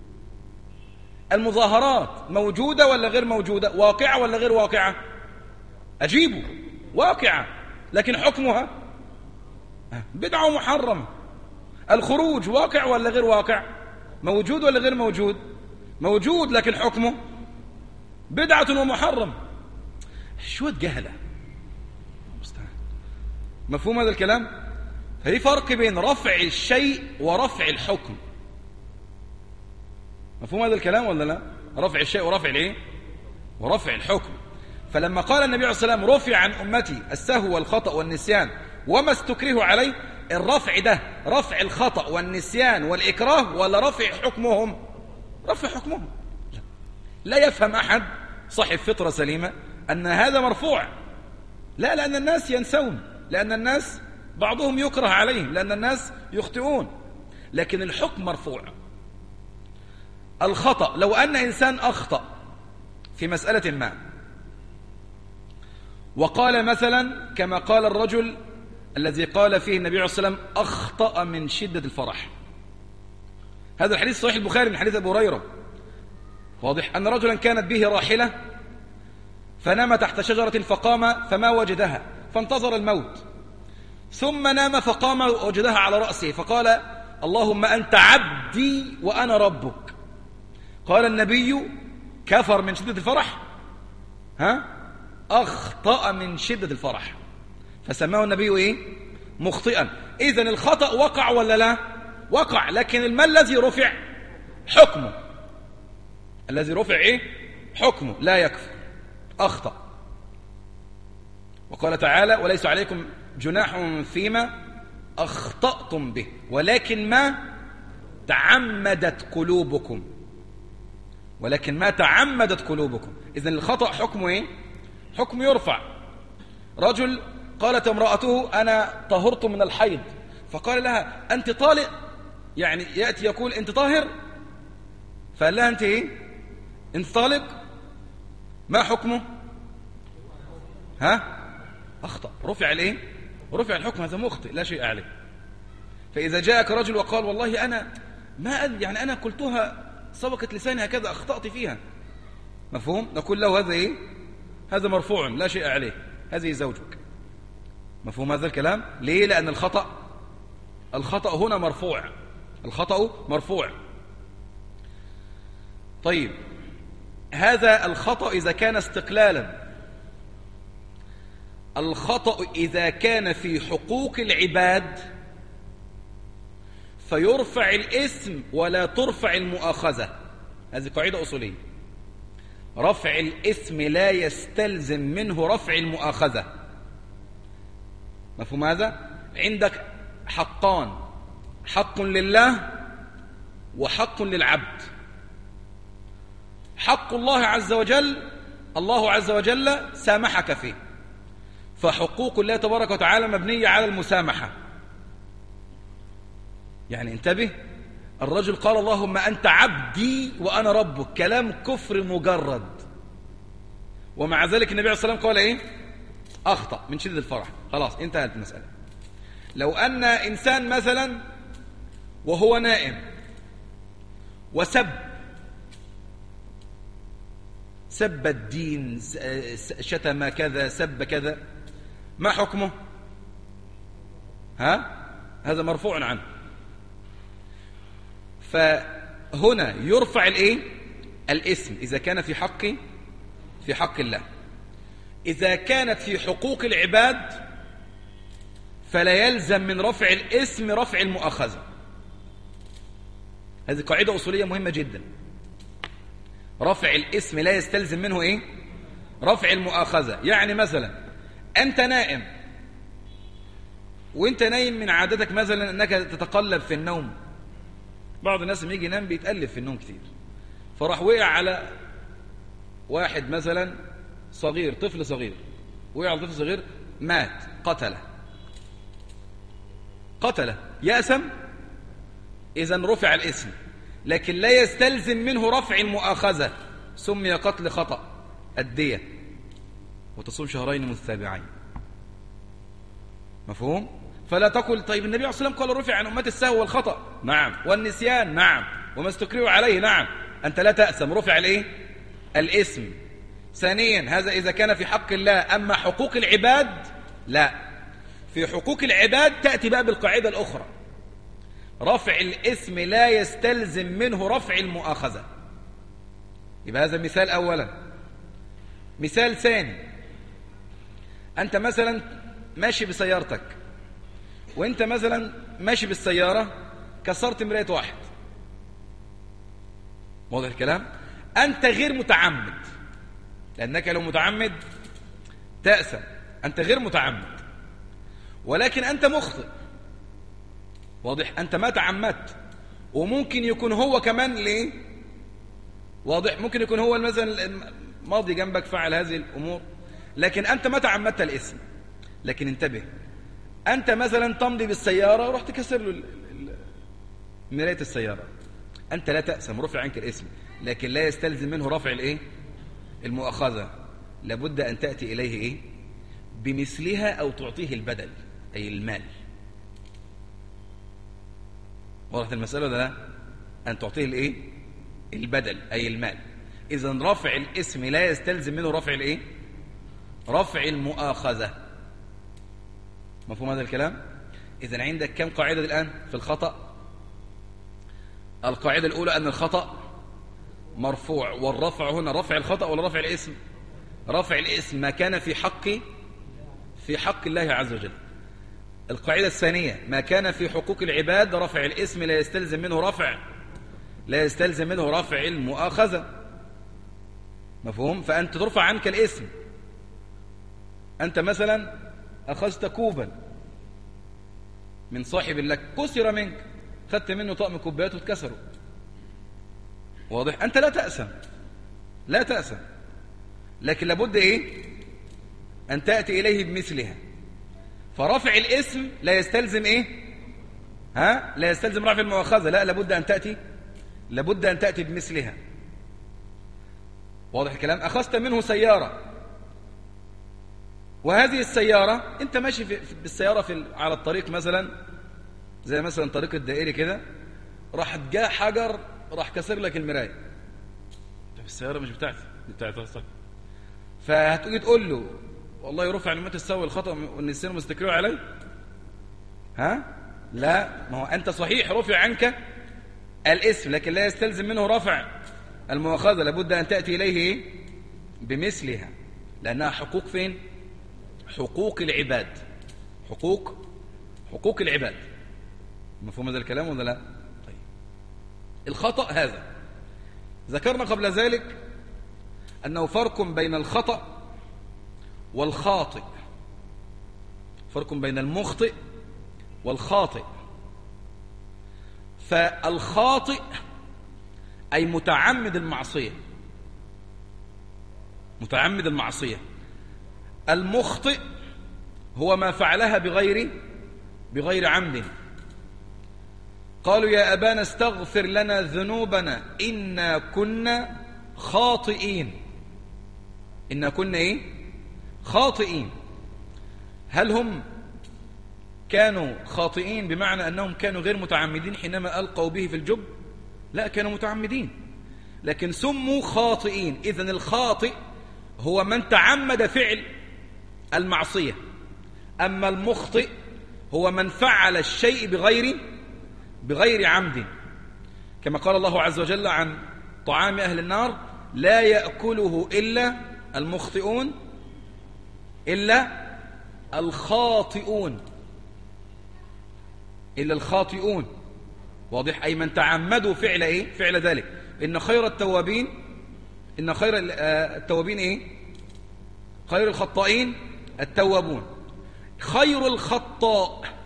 المظاهرات موجودة ولا غير موجودة؟ واقعة ولا غير واقعة؟ أجيبه واقعة، لكن حكمها بدعة محرمة. الخروج واقع ولا غير واقع؟ موجود ولا غير موجود؟ موجود، لكن حكمه بدعة ومحرم. شوية جهلة. مفهوم هذا الكلام؟ هي فرق بين رفع الشيء ورفع الحكم. مفهوم هذا الكلام ولا لا؟ رفع الشيء ورفع الايه؟ ورفع الحكم. فلما قال النبي عليه الصلاة والسلام: رفع عن أمتي السهو والخطأ والنسيان وما استكرهوا عليه، الرفع ده رفع الخطأ والنسيان والإكراه ولا رفع حكمهم؟ رفع حكمهم. لا, لا يفهم أحد صاحب فطرة سليمة أن هذا مرفوع. لا، لأن الناس ينسون، لأن الناس بعضهم يكره عليهم، لأن الناس يخطئون، لكن الحكم مرفوع. الخطأ، لو أن إنسان أخطأ في مسألة ما وقال مثلا كما قال الرجل الذي قال فيه النبي عليه الصلاة والسلام: أخطأ من شدة الفرح. هذا الحديث صحيح البخاري من حديث أبو هريرة، واضح أن رجلا كانت به راحلة فنام تحت شجرة فقام فما وجدها فانتظر الموت، ثم نام فقام وجدها على رأسه فقال اللهم أنت عبدي وأنا ربك. قال النبي كفر من شدة الفرح، ها أخطأ من شدة الفرح، فسماه النبي إيه؟ مخطئا. إذن الخطأ وقع ولا لا؟ وقع، لكن ما الذي رفع؟ حكمه. الذي رفع إيه؟ حكمه، لا يكفر، أخطأ. وقال تعالى وليس عليكم جناح فيما أخطأتم به ولكن ما تعمدت قلوبكم، ولكن ما تعمدت قلوبكم. إذن الخطأ حكمه إيه؟ حكم يرفع. رجل قالت امرأته أنا طهرت من الحيض، فقال لها أنت طالق، يعني يأتي يقول أنت طاهر، فقال لها أنت إيه؟ أنت طالق. ما حكمه؟ ها؟ أخطأ، رفع الإيه؟ رفع الحكم، هذا مخطئ لا شيء عليه. فإذا جاءك رجل وقال والله أنا ما أدري، يعني أنا قلتها سبقت لساني هكذا أخطأت فيها، مفهوم؟ نقول له هذا إيه؟ هذا مرفوع لا شيء عليه، هذه زوجك. مفهوم هذا الكلام؟ ليه؟ لأن الخطأ الخطأ هنا مرفوع، الخطأ مرفوع. طيب هذا الخطأ إذا كان استقلالا. الخطأ إذا كان في حقوق العباد فيرفع الاسم ولا ترفع المؤاخذة. هذه قاعدة أصولية. رفع الاسم لا يستلزم منه رفع المؤاخذة. مفهوم هذا؟ عندك حقان، حق لله وحق للعبد. حق الله عز وجل الله عز وجل سامحك فيه، فحقوق الله تبارك وتعالى مبنية على المسامحة. يعني انتبه، الرجل قال اللهم أنت عبدي وأنا ربك، كلام كفر مجرد، ومع ذلك النبي عليه الصلاة والسلام قال إيه؟ أخطأ من شدة الفرح. خلاص انتهت المسألة. لو أن إنسان مثلا وهو نائم وسب سب الدين، شتم كذا، سب كذا، ما حكمه؟ ها؟ هذا مرفوع عنه. فهنا يرفع الايه؟ الاسم إذا كان في حق في حق الله. إذا كانت في حقوق العباد فلا يلزم من رفع الاسم رفع المؤاخذة. هذه قاعدة أصولية مهمة جدا. رفع الاسم لا يستلزم منه ايه؟ رفع المؤاخذة. يعني مثلا أنت نائم، وانت نايم من عادتك مثلا أنك تتقلب في النوم. بعض الناس لما يجي ينام بيتقلب في النوم كتير، فراح وقع على واحد مثلا صغير، طفل صغير، وقع على طفل صغير مات، قتله قتله يأسم. إذن رفع الاسم، لكن لا يستلزم منه رفع المؤاخذة. سمي قتل خطأ، الدية، وتصوم شهرين متتابعين. مفهوم؟ فلا تقل طيب النبي عليه الصلاة والسلام قال رفع عن أمة السهو والخطأ، نعم، والنسيان، نعم، وما استكرهوا عليه، نعم. أنت لا تأسم، رفع الايه؟ الاسم. ثانيا هذا إذا كان في حق الله. أما حقوق العباد لا. في حقوق العباد تأتي بقى بالقاعدة الأخرى، رفع الاسم لا يستلزم منه رفع المؤاخذة. يبقى هذا مثال أولا. مثال ثاني، أنت مثلا ماشي بسيارتك، وأنت مثلا ماشي بالسيارة كسرت مراية واحد، واضح الكلام؟ أنت غير متعمد، لأنك لو متعمد تأسم. أنت غير متعمد، ولكن أنت مخطئ، واضح؟ أنت ما تعمدت. وممكن يكون هو كمان ليه؟ واضح؟ ممكن يكون هو مثلا ماضي جنبك فعل هذه الأمور، لكن أنت ما تعمدت الاسم. لكن انتبه، أنت مثلا تمضي بالسيارة ورحت كسر له مراية السيارة، أنت لا تأسم، رفع عنك الاسم، لكن لا يستلزم منه رفع الايه؟ المؤاخذة. لابد أن تأتي إليه إيه؟ بمثلها أو تعطيه البدل أي المال. وضحت المسألة ولا لا؟ أن تعطيه الإيه؟ البدل أي المال. إذن رفع الاسم لا يستلزم منه رفع الإيه؟ رفع المؤاخذة. مفهوم هذا الكلام؟ إذن عندك كم قاعدة الآن في الخطأ؟ القاعدة الأولى أن الخطأ مرفوع، والرفع هنا رفع الخطأ ولا رفع الاسم؟ رفع الاسم ما كان في حق في حق الله عز وجل. القاعدة الثانية ما كان في حقوق العباد رفع الاسم لا يستلزم منه رفع لا يستلزم منه رفع المؤاخذة. مفهوم؟ فأنت ترفع عنك الاسم. أنت مثلا أخذت كوبا من صاحب لك، كسر منك، خدت منه طقم كوبايات واتكسروا، واضح؟ أنت لا تأسم لا تأسم لكن لابد إيه؟ أن تأتي إليه بمثلها. فرفع الاسم لا يستلزم إيه؟ ها؟ لا يستلزم رفع المؤاخذة، لا، لابد أن تأتي لابد أن تأتي بمثلها. واضح الكلام؟ أخذت منه سيارة، وهذه السيارة أنت ماشي في بالسيارة في على الطريق مثلا، زي مثلا طريق الدائري كده، راح جاء حجر راح كسر لك المراية. طب السيارة مش بتاعتي، دي بتاعتها أصلا. فهتيجي تقول له والله يرفع لما تسوي الخطأ والنسيان مستكروا علي؟ ها؟ لا، ما هو أنت صحيح رفع عنك الاسم لكن لا يستلزم منه رفع المؤاخذة، لابد أن تأتي إليه إيه؟ بمثلها، لأنها حقوق فين؟ حقوق العباد. حقوق حقوق العباد. مفهوم هذا الكلام ولا لا؟ طيب. الخطأ هذا ذكرنا قبل ذلك أنه فرق بين الخطأ والخاطئ، فرق بين المخطئ والخاطئ. فالخاطئ أي متعمد المعصية، متعمد المعصية. المخطئ هو ما فعلها بغير بغير عمد. قالوا يا أبانا استغفر لنا ذنوبنا إنا كنا خاطئين. إنا كنا إيه؟ خاطئين. هل هم كانوا خاطئين بمعنى أنهم كانوا غير متعمدين حينما ألقوا به في الجب؟ لا، كانوا متعمدين لكن سموا خاطئين. إذن الخاطئ هو من تعمد فعل المعصية، أما المخطئ هو من فعل الشيء بغير بغير عمد، كما قال الله عز وجل عن طعام أهل النار لا يأكله إلا المخطئون إلا الخاطئون إلا الخاطئون. واضح؟ أي من تعمدوا فعل إيه؟ فعل ذلك. إن خير التوابين إن خير التوابين إيه؟ خير الخطائين التوابون. خير الخطاء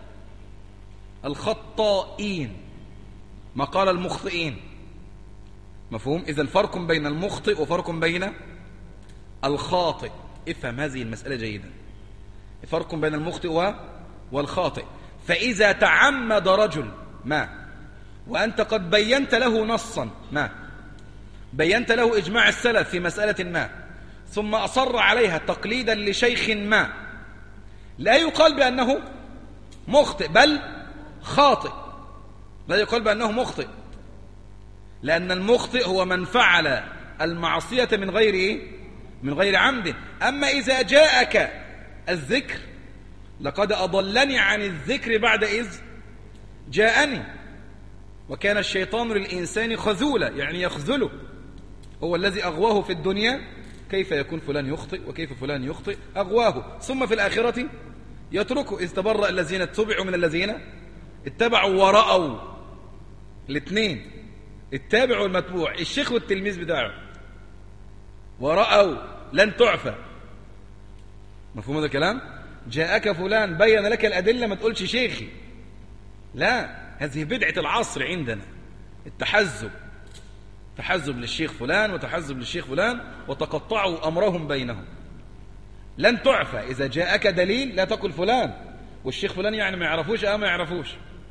الخطائين، ما قال المخطئين. مفهوم؟ إذن فرق بين المخطئ وفرق بين الخاطئ. افهم هذه المسألة جيدا، فرق بين المخطئ والخاطئ. فإذا تعمد رجل ما وأنت قد بينت له نصا ما، بينت له إجماع السلف في مسألة ما، ثم أصر عليها تقليدا لشيخ ما، لا يقال بأنه مخطئ بل خاطئ، لا يقال بأنه مخطئ، لأن المخطئ هو من فعل المعصية من غير إيه؟ من غير عمد. أما إذا جاءك الذكر لقد أضلني عن الذكر بعد إذ جاءني وكان الشيطان للإنسان خذولا، يعني يخذله، هو الذي أغواه في الدنيا كيف يكون فلان يخطئ وكيف فلان يخطئ، أغواه ثم في الآخرة يتركه. إذ تبرأ الذين اتبعوا من الذين اتبعوا ورأوا. الاثنين، التابع والمتبوع، الشيخ والتلميذ بتاعه، ورأوا لن تعفى. مفهوم هذا الكلام؟ جاءك فلان بين لك الأدلة ما تقولش شيخي، لا، هذه بدعة العصر عندنا، التحزب، تحزب للشيخ فلان وتحزب للشيخ فلان وتقطعوا أمرهم بينهم. لن تعفى. إذا جاءك دليل لا تقل فلان والشيخ فلان يعني ما يعرفوش أو ما يعرفوش.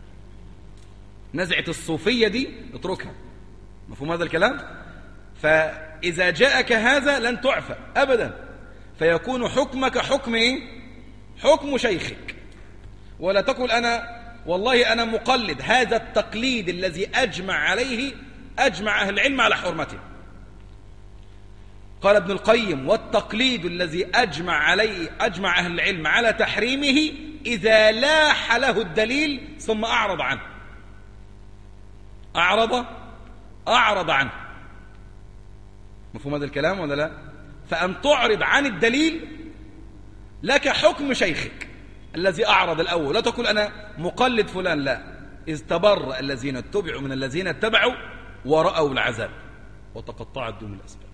نزعة الصوفية دي اتركها. مفهوم هذا الكلام؟ فإذا جاءك هذا لن تعفى أبدا، فيكون حكمك حكم إيه؟ حكم شيخك. ولا تقول أنا والله أنا مقلد، هذا التقليد الذي أجمع عليه أجمع أهل العلم على حرمته. قال ابن القيم والتقليد الذي أجمع عليه أجمع أهل العلم على تحريمه إذا لاح له الدليل ثم أعرض عنه. أعرض أعرض عنه. مفهوم هذا الكلام ولا لا؟ فأن تعرض عن الدليل لك حكم شيخك الذي أعرض الأول. لا تقول أنا مقلد فلان، لا. إذ تبرأ الذين اتبعوا من الذين اتبعوا ورأوا العذاب وتقطعت بهم الأسباب.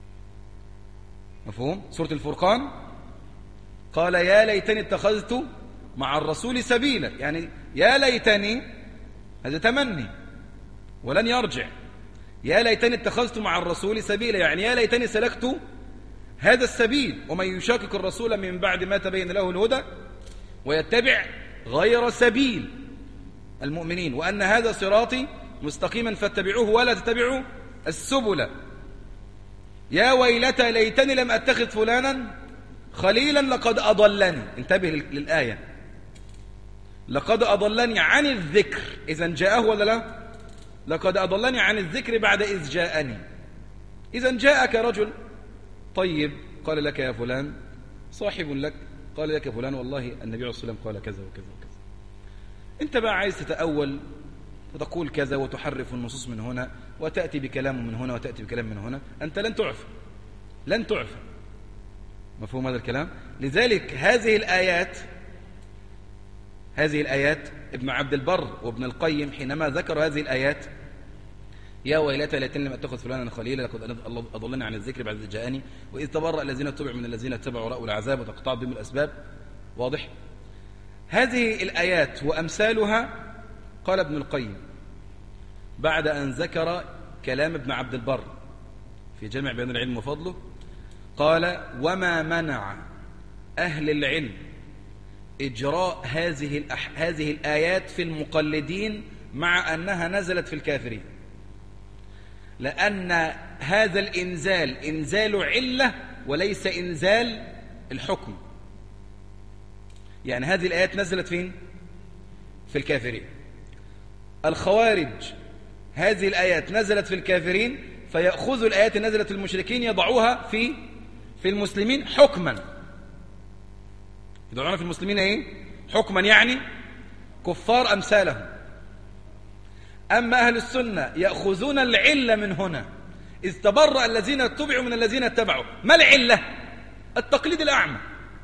مفهوم؟ سورة الفرقان قال يا ليتني اتخذت مع الرسول سبيلا، يعني يا ليتني، هذا تمني ولن يرجع. يا ليتني اتخذت مع الرسول سبيلا، يعني يا ليتني سلكت هذا السبيل. ومن يشاكك الرسول من بعد ما تبين له الهدى ويتبع غير سبيل المؤمنين وأن هذا صراطي مستقيما فاتبعوه ولا تتبعوا السبل. يا ويلتى ليتني لم أتخذ فلانا خليلا لقد أضلني. انتبه للآية، لقد أضلني عن الذكر. إذن جاءه ولا لا؟ لقد أضلني عن الذكر بعد إذ جاءني. إذن جاءك رجل طيب قال لك يا فلان، صاحب لك قال لك يا فلان والله النبي عليه الصلاة والسلام قال كذا وكذا وكذا. انت بقى عايز تتأول وتقول كذا وتحرف النصوص من هنا وتأتي بكلام من هنا وتأتي بكلام من هنا. أنت لن تعفى، لن تعفى. مفهوم هذا الكلام؟ لذلك هذه الآيات هذه الآيات ابن عبد البر وابن القيم حينما ذكر هذه الآيات يا ويلتى ليتني لم أتخذ فلانا خليلا لقد أضلني عن الذكر بعد إذ جاءني وإذ تبرأ الذين اتبعوا من الذين اتبعوا ورأوا العذاب وتقطعت بهم الأسباب. واضح؟ هذه الآيات وأمثالها قال ابن القيم بعد أن ذكر كلام ابن عبد البر في جامع بيان العلم وفضله، قال وما منع أهل العلم إجراء هذه الأح... هذه الآيات في المقلدين مع أنها نزلت في الكافرين، لأن هذا الإنزال إنزال علة وليس إنزال الحكم. يعني هذه الآيات نزلت فين؟ في الكافرين. الخوارج هذه الآيات نزلت في الكافرين فيأخذوا الآيات النزلت في المشركين يضعوها في في المسلمين حكما. يضعونها في المسلمين ايه؟ حكما، يعني كفار أمثالهم. أما أهل السنة يأخذون العلة من هنا، إذ تبرأ الذين اتبعوا من الذين اتبعوا. ما العلة؟ التقليد الأعمى.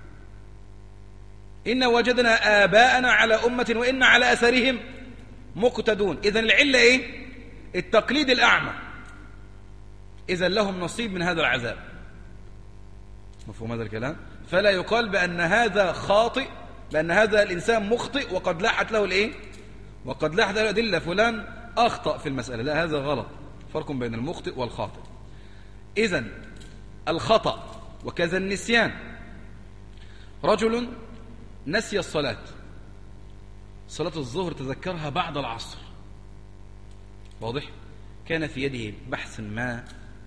إن وجدنا آباءنا على أمة وإن على أثرهم مقتدون. إذن العلة إيه؟ التقليد الأعمى. إذن لهم نصيب من هذا العذاب. مفهوم هذا الكلام؟ فلا يقال بأن هذا خاطئ، بأن هذا الإنسان مخطئ وقد لاحت له الإيه؟ وقد لاحت له الأدلة فلان أخطأ في المسألة. لا، هذا غلط. فرق بين المخطئ والخاطئ. إذن الخطأ وكذا النسيان. رجل نسي الصلاة، صلاة الظهر تذكرها بعد العصر. واضح؟ كان في يده بحث ما،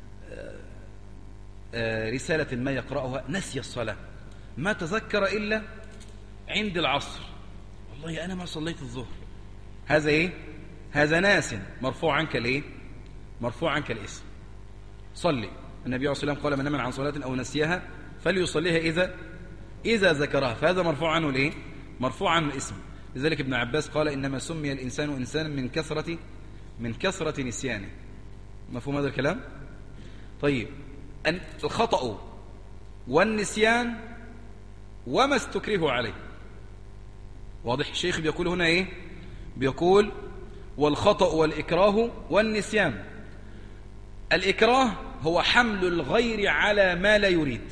رسالة ما يقرأها، نسي الصلاة، ما تذكر إلا عند العصر. والله أنا ما صليت الظهر. هذا إيه؟ هذا ناس مرفوع عنك الإيه؟ مرفوع عنك الاسم. صلي. النبي عليه الصلاة والسلام قال من نام عن صلاة أو نسيها فليصليها إذا إذا ذكرها، فهذا مرفوع عنه الإيه؟ مرفوع عنه الاسم. لذلك ابن عباس قال إنما سمي الإنسان إنسانا من كثرة من كثرة نسيانه. مفهوم هذا الكلام؟ طيب، الخطأ والنسيان وما استكرهوا عليه. واضح؟ الشيخ بيقول هنا إيه؟ بيقول والخطأ والإكراه والنسيان. الإكراه هو حمل الغير على ما لا يريد.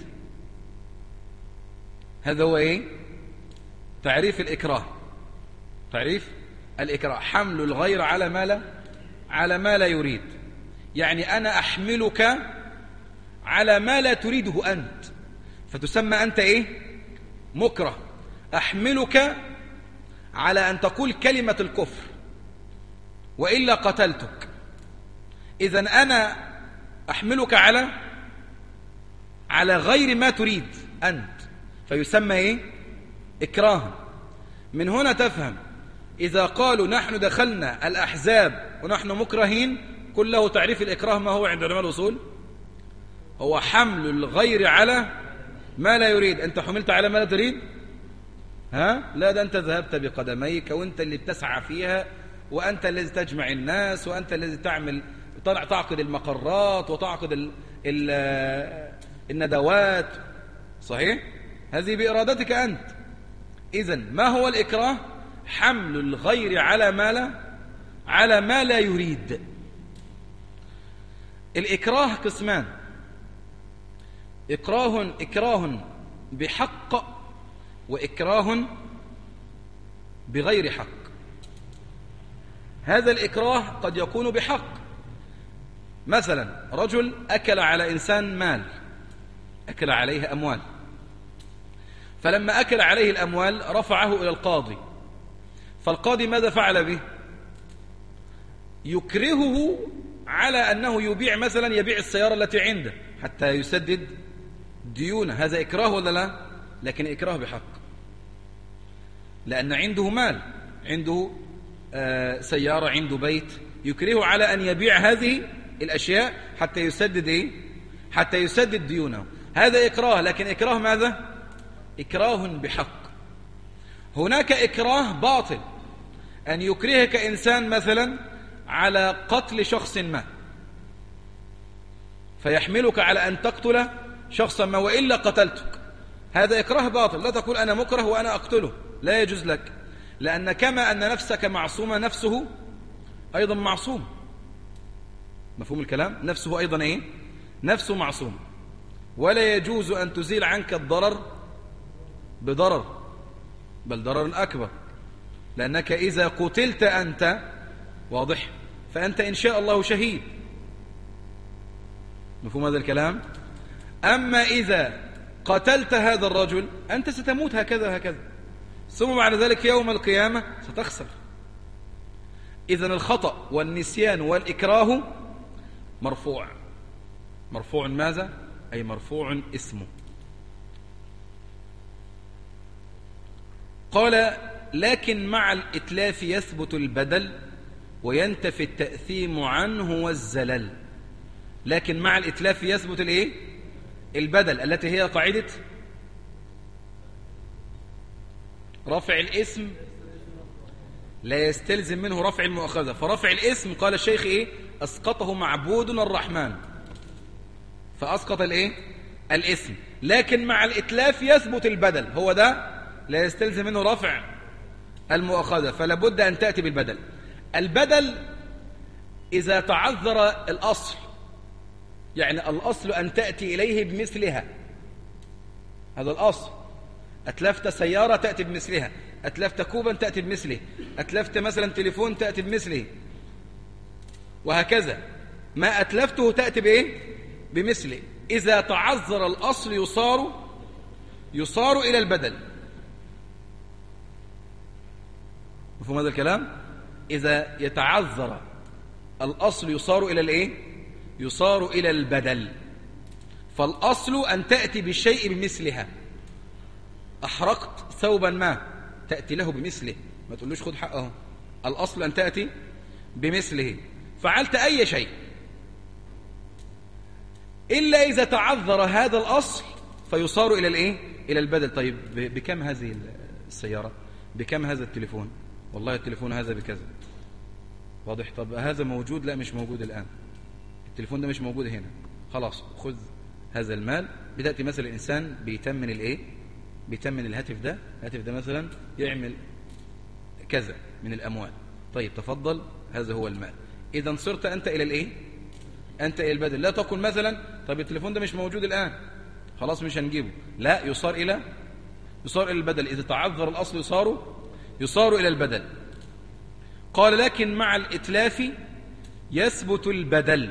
هذا هو إيه؟ تعريف الإكراه. تعريف الإكراه حمل الغير على ما لا على ما لا يريد. يعني أنا أحملك على ما لا تريده أنت، فتسمى أنت إيه؟ مكره. أحملك على أن تقول كلمة الكفر وإلا قتلتك. إذن أنا أحملك على على غير ما تريد أنت، فيسمى إيه؟ إكراه. من هنا تفهم إذا قالوا نحن دخلنا الأحزاب ونحن مكرهين، كل له تعريف الإكراه ما هو عند علماء الأصول؟ هو حمل الغير على ما لا يريد. أنت حملت على ما لا تريد، ها؟ لا، ده أنت ذهبت بقدميك وأنت اللي بتسعى فيها، وأنت الذي تجمع الناس، وأنت الذي تعمل تعقد المقرات وتعقد ال ال الندوات. صحيح؟ هذه بإرادتك أنت. إذن ما هو الإكراه؟ حمل الغير على ما لا على ما لا يريد. الإكراه قسمان: إكراه إكراه بحق، وإكراه بغير حق. هذا الإكراه قد يكون بحق، مثلا رجل أكل على إنسان مال، أكل عليه أموال، فلما أكل عليه الأموال رفعه إلى القاضي، فالقاضي ماذا فعل به؟ يكرهه على أنه يبيع، مثلا يبيع السيارة التي عنده حتى يسدد ديونه. هذا إكراه ولا لا؟ لكن إكراه بحق، لأن عنده مال، عنده آه سيارة، عنده بيت، يكرهه على أن يبيع هذه الأشياء حتى يسدد إيه؟ حتى يسدد ديونه. هذا إكراه، لكن إكراه ماذا؟ إكراه بحق. هناك إكراه باطل، أن يكرهك إنسان مثلا على قتل شخص ما، فيحملك على أن تقتل شخصا ما وإلا قتلتك. هذا إكراه باطل. لا تقول أنا مكره وأنا أقتله، لا يجوز لك، لأن كما أن نفسك معصومة نفسه أيضا معصوم. مفهوم الكلام؟ نفسه أيضا إيه؟ نفسه معصوم، ولا يجوز أن تزيل عنك الضرر بضرر، بل ضرر أكبر، لأنك إذا قتلت أنت، واضح، فأنت إن شاء الله شهيد. مفهوم هذا الكلام؟ أما إذا قتلت هذا الرجل أنت ستموت هكذا هكذا، ثم بعد ذلك يوم القيامة ستخسر. إذن الخطأ والنسيان والإكراه مرفوع. مرفوع ماذا؟ أي مرفوع اسمه. قال: لكن مع الإتلاف يثبت البدل وينتفي التأثيم عنه والزلل. لكن مع الإتلاف يثبت الإيه؟ البدل، التي هي قاعدة رفع الاسم لا يستلزم منه رفع المؤاخذة. فرفع الاسم قال الشيخ إيه؟ أسقطه معبودنا الرحمن، فأسقط الإيه؟ الاسم. لكن مع الإتلاف يثبت البدل، هو ده لا يستلزم منه رفع المؤاخذة، فلا بد أن تأتي بالبدل. البدل إذا تعذر الأصل، يعني الأصل أن تأتي إليه بمثلها، هذا الأصل. أتلفت سيارة تأتي بمثلها، أتلفت كوبا تأتي بمثله، أتلفت مثلا تليفون تأتي بمثله، وهكذا ما أتلفته تأتي بإيه؟ بمثله. إذا تعذر الأصل يصار يصار إلى البدل. مفهوم هذا الكلام؟ إذا يتعذر الأصل يصار إلى الإيه؟ يصار إلى البدل. فالأصل أن تأتي بالشيء بمثلها. أحرقت ثوبا ما تأتي له بمثله، ما تقولوش خد حقه. الأصل أن تأتي بمثله. فعلت أي شيء إلا إذا تعذر هذا الأصل فيصار إلى الإيه؟ إلى البدل. طيب بكم هذه السيارة؟ بكم هذا التليفون؟ والله التليفون هذا بكذا. واضح؟ طب هذا موجود؟ لا مش موجود الآن، التليفون ده مش موجود هنا، خلاص خذ هذا المال. بتأتي مثلا الإنسان بيتمن الإيه؟ بيتمن الهاتف ده، الهاتف ده مثلا يعمل كذا من الأموال. طيب تفضل، هذا هو المال. إذا صرت أنت إلى الإيه؟ أنت إلى البدل. لا تقول مثلا طيب التليفون ده مش موجود الآن، خلاص مش هنجيبه. لا، يصار إلى يصار إلى البدل. إذا تعذر الأصل يصار يصار إلى البدل. قال: لكن مع الإتلاف يثبت البدل.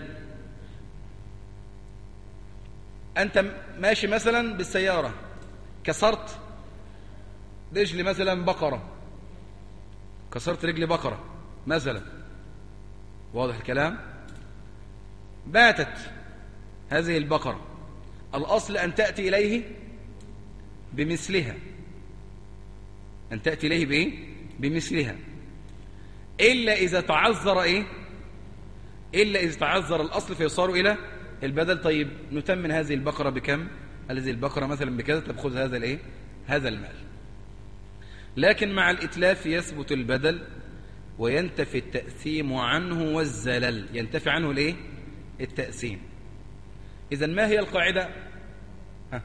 أنت ماشي مثلا بالسيارة، كسرت رجل مثلا بقرة، كسرت رجل بقرة مثلا، واضح الكلام؟ باتت هذه البقرة، الأصل أن تأتي إليه بمثلها، أن تأتي إليه بإيه؟ بمثلها، إلا إذا تعذر إيه؟ إلا إذا تعذر الأصل فيصار إلى البدل. طيب نتمن هذه البقرة بكم؟ هذه البقرة مثلا بكذا، طب خذ هذا الإيه؟ هذا المال. لكن مع الإتلاف يثبت البدل وينتفي التأثيم عنه والزلل. ينتفي عنه الايه؟ التأثيم. إذن ما هي القاعدة؟ ها.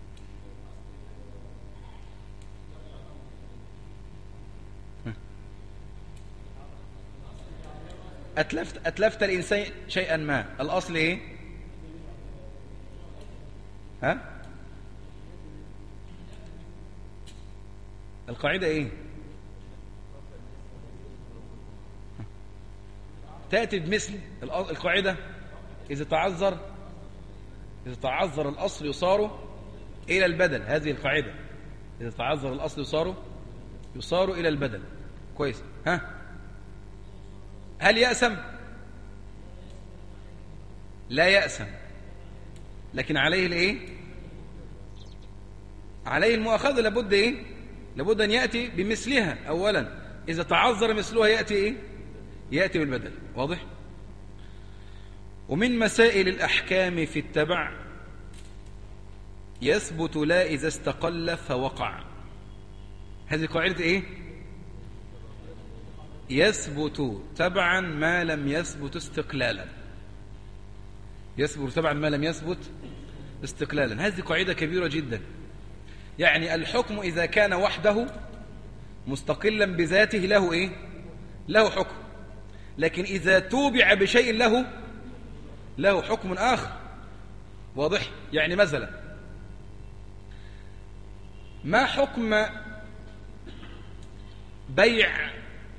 ها. أتلفت, أتلفت الإنسان شيئا ما، الأصل إيه؟ ها؟ القاعدة إيه؟ تأتي بمثل القاعدة إذا تعذر إذا تعذر الأصل يصار إلى البدل. هذه القاعدة إذا تعذر الأصل يصار يصار إلى البدل. كويس. ها؟ هل يأسم؟ لا يأسم، لكن عليه الإيه؟ عليه المؤاخذة. لابد إيه؟ لابد أن يأتي بمثلها أولا. إذا تعذر مثلها يأتي إيه؟ يأتي بالبدل. واضح؟ ومن مسائل الأحكام في التبع يثبت لا إذا استقل فوقع. هذه قاعدة إيه؟ يثبت تبعا ما لم يثبت استقلالا. يثبت تبعا ما لم يثبت استقلالا. هذه قاعدة كبيرة جدا. يعني الحكم إذا كان وحده مستقلا بذاته له إيه؟ له حكم. لكن إذا توبع بشيء له له حكم آخر. واضح؟ يعني مثلا ما حكم بيع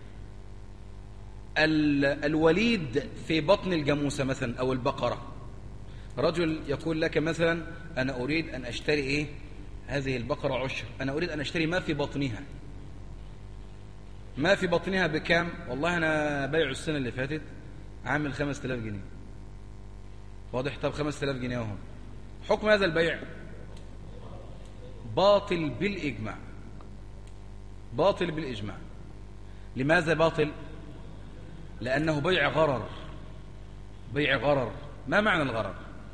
الوليد في بطن الجاموسة مثلا أو البقرة؟ رجل يقول لك مثلا أنا أريد أن أشتري إيه؟ هذه البقرة عشر، أنا أريد أن أشتري ما في بطنها. ما في بطنها بكام؟ والله أنا بيع السنة اللي فاتت عامل خمس تلاف جنيه. واضح؟ طب خمس تلاف جنيه اهم. حكم هذا البيع باطل بالإجماع. باطل بالإجماع. لماذا باطل؟ لأنه بيع غرر. بيع غرر. ما معنى الغرر؟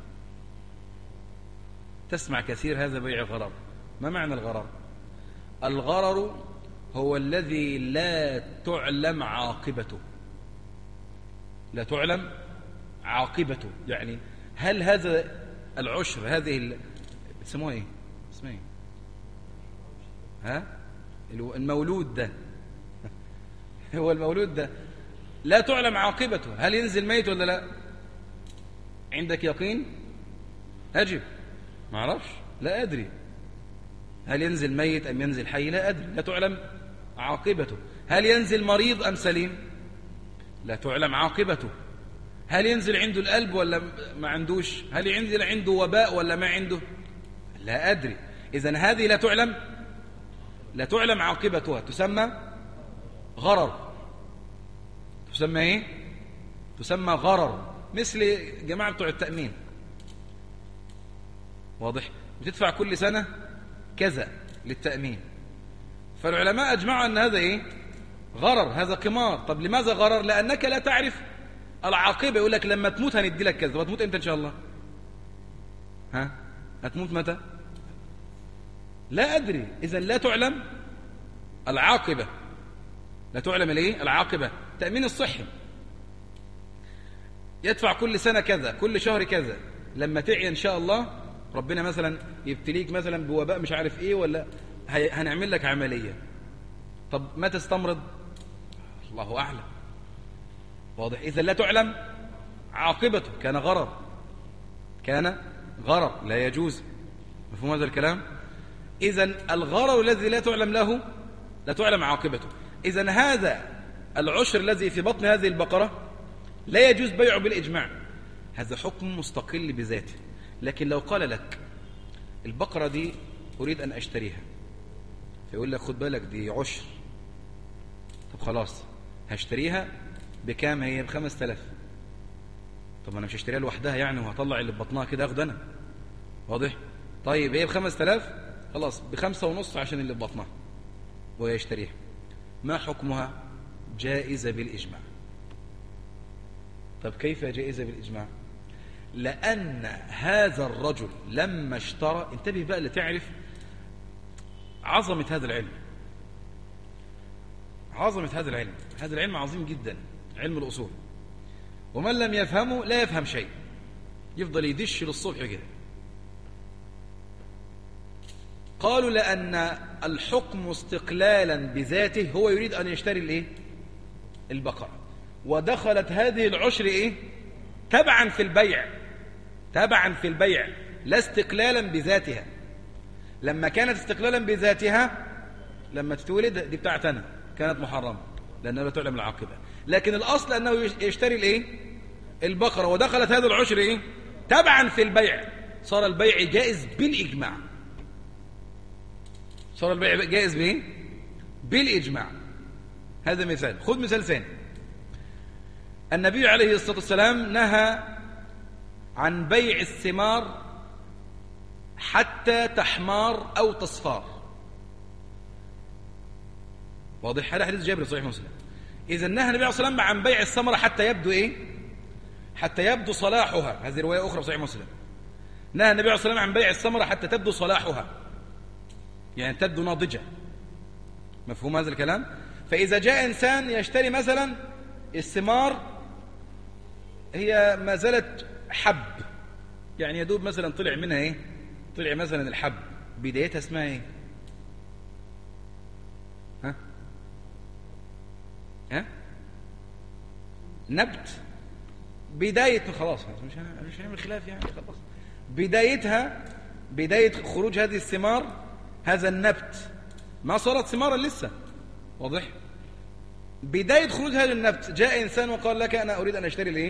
تسمع كثير هذا بيع غرر. ما معنى الغرر؟ الغرر هو الذي لا تعلم عاقبته. لا تعلم عاقبته. يعني هل هذا العشر هذه ال... بتسموها ايه؟ اسمها ايه؟ ها؟ المولود ده هو المولود ده لا تعلم عاقبته. هل ينزل ميت ولا لا؟ عندك يقين؟ أجب. ما اعرفش، لا أدري. هل ينزل ميت أم ينزل حي؟ لا أدري. لا تعلم عاقبته. هل ينزل مريض أم سليم؟ لا تعلم عاقبته. هل ينزل عنده القلب ولا ما عندوش؟ هل ينزل عنده وباء ولا ما عنده؟ لا أدري. إذن هذه لا تعلم لا تعلم عاقبتها. تسمى غرر. تسمى ايه؟ تسمى غرر. مثل جماعة بتوع التأمين. واضح؟ بتدفع كل سنة كذا للتأمين. فالعلماء أجمعوا أن هذا ايه؟ غرر. هذا قمار. طب لماذا غرر؟ لأنك لا تعرف العاقبة. يقول لك لما تموت هندي لك كذا. وتموت امتى إن شاء الله؟ ها؟ هتموت متى؟ لا أدري. إذن لا تعلم العاقبة. لا تعلم الايه؟ العاقبة. تأمين الصحي يدفع كل سنة كذا، كل شهر كذا. لما تعي إن شاء الله ربنا مثلا يبتليك مثلا بوباء مش عارف ايه، ولا هنعمل لك عملية. طب ما تستمرض؟ الله أعلم. واضح؟ إذا لا تعلم عاقبته. كان غرر. كان غرر لا يجوز. مفهوم هذا الكلام؟ إذن الغرر الذي لا تعلم له لا تعلم عاقبته. إذن هذا العشر الذي في بطن هذه البقرة لا يجوز بيعه بالإجماع. هذا حكم مستقل بذاته. لكن لو قال لك البقرة دي أريد أن أشتريها، فيقول لك خد بالك دي عشر. طب خلاص هشتريها بكام؟ هي بخمس تلاف. طب أنا مش هشتريها لوحدها يعني وهطلع اللي ببطنها كده أخد أنا. واضح؟ طيب هي بخمس تلاف، خلاص بخمسة ونص عشان اللي ببطنها ويشتريها. ما حكمها؟ جائزة بالإجماع. طب كيف جائزة بالإجماع؟ لأن هذا الرجل لما اشترى، انتبه بقى لتعرف عظمة هذا العلم. عظمة هذا العلم. هذا العلم عظيم جدا، علم الأصول، ومن لم يفهمه لا يفهم شيء، يفضل يدش للصبح كده. قالوا لأن الحكم استقلالا بذاته هو يريد أن يشتري الايه؟ البقرة، ودخلت هذه العشر ايه؟ تبعا في البيع، تبعا في البيع لا استقلالا بذاتها. لما كانت استقلالا بذاتها لما تتولد دي بتاعتنا كانت محرمة لأنها لا تعلم العاقبة، لكن الأصل أنه يشتري الايه؟ البقرة، ودخلت هذا العشر ايه؟ تبعا في البيع، صار البيع جائز بالإجماع. صار البيع جائز بايه؟ بالإجماع. هذا مثال. خذ مثال ثاني. النبي عليه الصلاة والسلام نهى عن بيع الثمار حتى تحمار أو تصفار. واضح؟ هذا حديث جابر صحيح مسلم. إذا نهى النبي عليه الصلاة والسلام عن بيع الثمرة حتى يبدو إيه؟ حتى يبدو صلاحها. هذه رواية أخرى صحيح مسلم. نهى النبي عليه الصلاة والسلام عن بيع الثمرة حتى تبدو صلاحها، يعني تبدو ناضجة. مفهوم هذا الكلام؟ فإذا جاء إنسان يشتري مثلا الثمار هي ما زالت حب، يعني يدوب مثلا طلع منها ايه؟ طلع مثلا الحب، بدايتها اسمها ايه؟ ها؟ ها؟ نبت. بداية خلاص مش مش هنعمل خلاف يعني، خلاص بدايتها بداية خروج هذه الثمار هذا النبت ما صارت ثمارا لسه. واضح؟ بداية خروج هذا النبت جاء إنسان وقال لك أنا أريد أن أشتري الإيه؟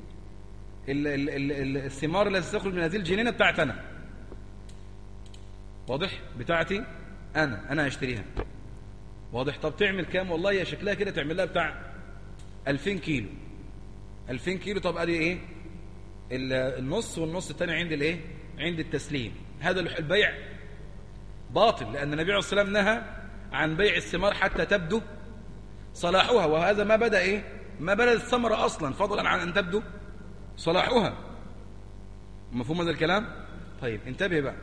الثمار التي تخرج من هذه الجنينة بتاعتنا. واضح؟ بتاعتي أنا أنا أشتريها. واضح؟ طب تعمل كام؟ والله يا شكلها كده تعمل لها بتاع ألفين كيلو. ألفين كيلو. طب أدي إيه؟ النص والنص الثاني عند الإيه؟ عند التسليم. هذا البيع باطل، لأن النبي عليه الصلاة والسلام نهى عن بيع الثمار حتى تبدو صلاحها، وهذا ما بدأ إيه؟ ما بدأ الثمرة أصلا، فضلا عن أن تبدو صلاحها. مفهوم هذا الكلام؟ طيب انتبه بقى.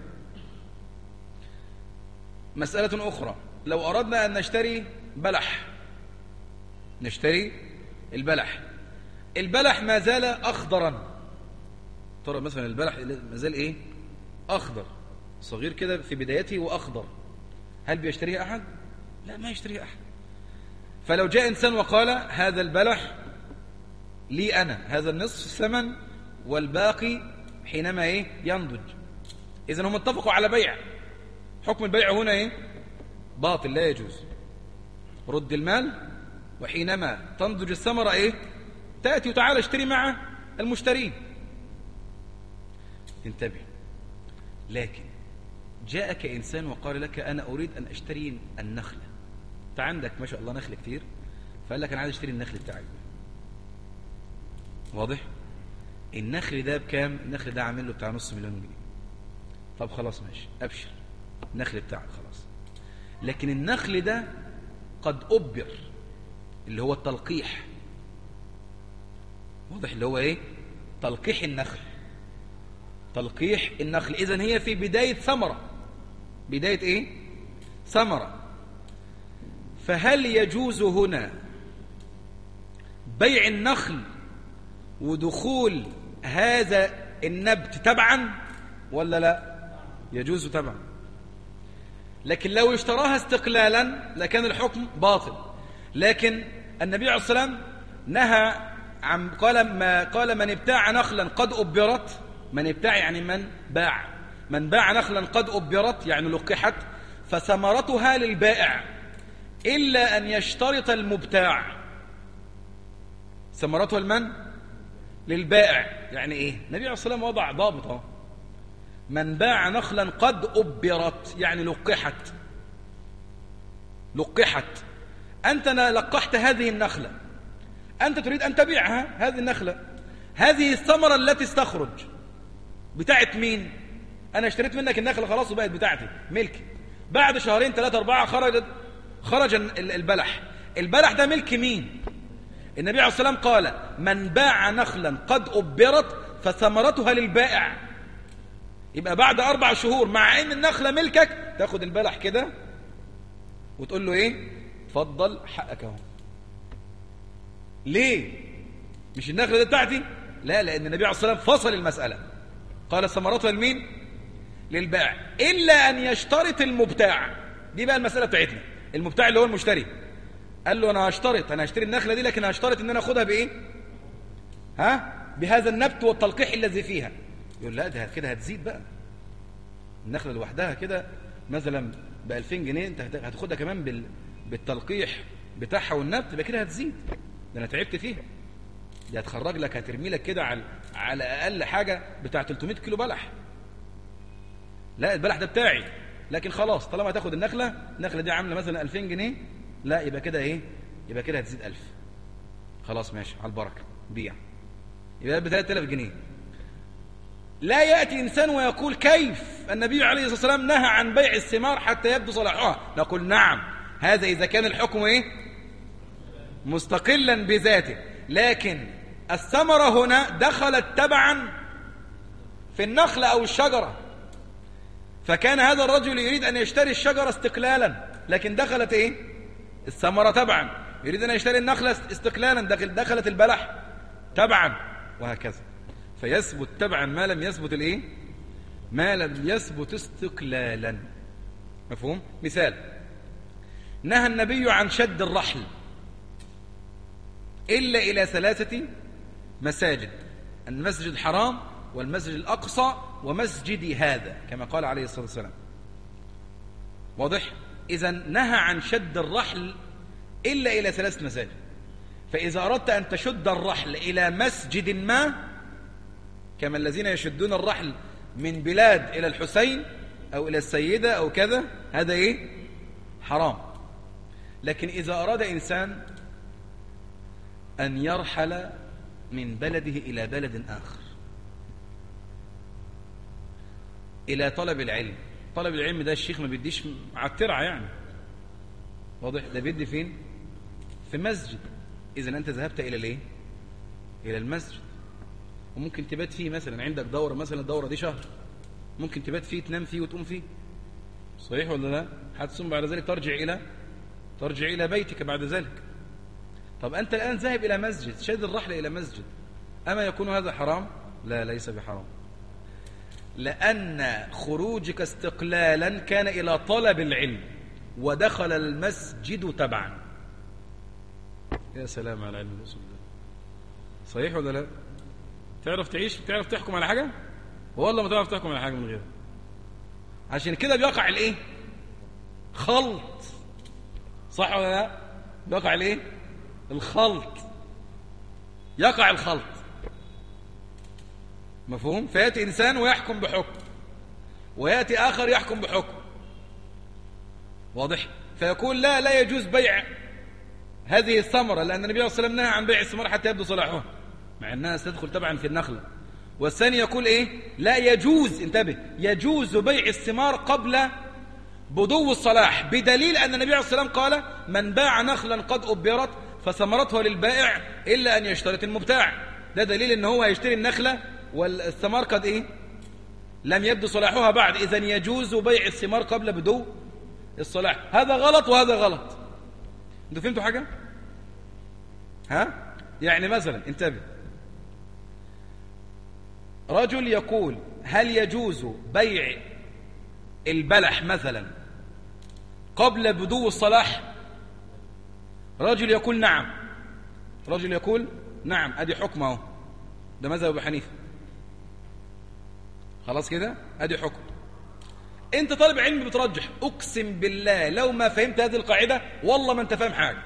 مسألة أخرى، لو أردنا أن نشتري بلح، نشتري البلح، البلح ما زال أخضرا. ترى مثلا البلح ما زال إيه؟ أخضر، صغير كده في بدايته وأخضر. هل بيشتريه أحد؟ لا، ما يشتريه أحد. فلو جاء إنسان وقال هذا البلح لي أنا، هذا النصف الثمن والباقي حينما إيه؟ ينضج. إذن هم اتفقوا على بيع. حكم البيع هنا إيه؟ باطل، لا يجوز. رد المال، وحينما تنضج الثمرة إيه؟ تأتي وتعالى اشتري مع المشترين. انتبه. لكن جاءك إنسان وقال لك أنا أريد أن أشتري النخلة. أنت عندك ما شاء الله نخل كتير، فقال لك أنا عايز أشتري النخل بتاعي. واضح؟ النخل ده بكام؟ النخل ده عامل له بتاع نص مليون جنيه. طب خلاص ماشي، أبشر، النخل بتاعك خلاص. لكن النخل ده قد أبر، اللي هو التلقيح. واضح؟ اللي هو إيه؟ تلقيح النخل. تلقيح النخل. إذن هي في بداية ثمرة، بداية إيه؟ ثمرة. فهل يجوز هنا بيع النخل ودخول هذا النبت تبعا ولا لا؟ يجوز تبعا. لكن لو اشتراها استقلالا لكان الحكم باطل. لكن النبي عليه الصلاة والسلام نهى عن، قال ما قال من ابتاع نخلا قد أبرت. من ابتاع يعني من باع. من باع نخلا قد أبرت يعني لقحت فثمرتها للبائع إلا أن يشترط المبتاع. ثمرتها المن؟ للبائع. يعني إيه؟ النبي عليه الصلاة والسلام وضع ضابطة. من باع نخلا قد أبرت يعني لقحت. لقحت. أنت لقحت هذه النخلة، أنت تريد أن تبيعها هذه النخلة. هذه الثمرة التي استخرج بتاعت مين؟ أنا اشتريت منك النخلة خلاص وبقت بتاعتي ملكي. بعد شهرين ثلاثة أربعة خرج خرج البلح. البلح ده ملك مين؟ النبي عليه الصلاة والسلام قال من باع نخلا قد أبرت فثمرتها للبائع. يبقى بعد أربع شهور مع أن النخلة ملكك تاخد البلح كده وتقول له إيه؟ اتفضل حقك اهو. ليه؟ مش النخلة دي بتاعتي؟ لا، لأن النبي عليه الصلاة والسلام فصل المسألة، قال ثمرتها لمين؟ للبائع، إلا أن يشترط المبتاع. دي بقى المسألة بتاعتنا. المبتاع اللي هو المشتري قال له أنا هشترط، أنا هشتري النخلة دي، لكن هشترط أن أنا أخدها بإيه؟ ها؟ بهذا النبت والتلقيح الذي فيها. يقول لا، ده كده هتزيد بقى. النخلة لوحدها كده مثلا ب ألفين جنيه، أنت هتاخدها كمان بال... بالتلقيح بتاعها والنبت، يبقى كده هتزيد. ده أنا تعبت فيها، دي هتخرج لك، هترمي لك كده على على أقل حاجة بتاع ثلاثمائة كيلو بلح. لا، البلح ده بتاعي، لكن خلاص طالما هتاخد النخلة، النخلة دي عاملة مثلا ألفين جنيه، لا يبقى كده إيه؟ يبقى كده هتزيد ألف. خلاص ماشي، على البركة، بيع. يبقى ب ثلاثة آلاف جنيه. لا يأتي إنسان ويقول كيف النبي عليه الصلاة والسلام نهى عن بيع الثمار حتى يبدو صلاحها. نقول نعم، هذا إذا كان الحكم إيه؟ مستقلا بذاته، لكن الثمرة هنا دخلت تبعا في النخلة أو الشجرة، فكان هذا الرجل يريد أن يشتري الشجرة استقلالا، لكن دخلت إيه؟ الثمرة تبعا. يريد أن يشتري النخلة استقلالا، دخلت البلح تبعا، وهكذا. فيثبت تبعا ما لم يثبت الإيه؟ ما لم يثبت استقلالا. مفهوم؟ مثال: نهى النبي عن شد الرحل إلا إلى ثلاثة مساجد: المسجد الحرام، والمسجد الأقصى، ومسجدي هذا، كما قال عليه الصلاة والسلام. واضح؟ إذن نهى عن شد الرحل إلا إلى ثلاث مساجد. فإذا أردت أن تشد الرحل إلى مسجد ما، كما الذين يشدون الرحل من بلاد إلى الحسين أو إلى السيدة أو كذا، هذا إيه؟ حرام. لكن إذا أراد إنسان أن يرحل من بلده إلى بلد آخر إلى طلب العلم، طلب العلم ده الشيخ ما بيديش على الترعة يعني، واضح؟ ده بيدي فين؟ في مسجد. إذن أنت ذهبت إلى ليه؟ إلى المسجد. وممكن تبات فيه، مثلا عندك دورة، مثلا الدورة دي شهر، ممكن تبات فيه، تنام فيه وتقوم فيه. صحيح ولا لا؟ حتى ثم بعد ذلك ترجع إلى ترجع إلى بيتك بعد ذلك. طب أنت الآن ذاهب إلى مسجد، شد الرحل إلى مسجد، أما يكون هذا حرام؟ لا، ليس بحرام، لأن خروجك استقلالا كان إلى طلب العلم، ودخل المسجد تبعا. يا سلام على علم الأصول ده. صحيح ولا لا؟ تعرف تعيش؟ تعرف تحكم على حاجة؟ والله ما تعرف تحكم على حاجة من غيرها. عشان كده بيقع الايه؟ خلط. صح ولا لا؟ بيقع الايه؟ الخلط. يقع الخلط. مفهوم؟ فيأتي إنسان ويحكم بحكم، ويأتي آخر يحكم بحكم. واضح؟ فيقول لا لا يجوز بيع هذه الثمرة، لأن النبي صلى الله عليه وسلم نهى عن بيع الثمار حتى يبدو صلاحها، مع أنها ستدخل طبعا في النخلة. والثاني يقول إيه؟ لا يجوز، انتبه، يجوز بيع الثمار قبل بدو الصلاح، بدليل أن النبي عليه الصلاة والسلام قال: من باع نخلا قد أبرت فثمرتها للبائع إلا أن يشترط المبتاع. ده دليل أنه هو يشتري النخلة والثمار قد إيه؟ لم يبدو صلاحها بعد. إذن يجوز بيع الثمار قبل بدو الصلاح. هذا غلط وهذا غلط. انتوا فهمتوا حاجة؟ ها؟ يعني مثلا انتبه، رجل يقول: هل يجوز بيع البلح مثلا قبل بدو الصلاح؟ رجل يقول نعم، رجل يقول نعم. ادي حكمه اهو، ده مذهب ابو حنيفه. خلاص كده، ادي حكم. انت طالب علم بترجح، اقسم بالله لو ما فهمت هذه القاعده والله ما انت فاهم حاجه،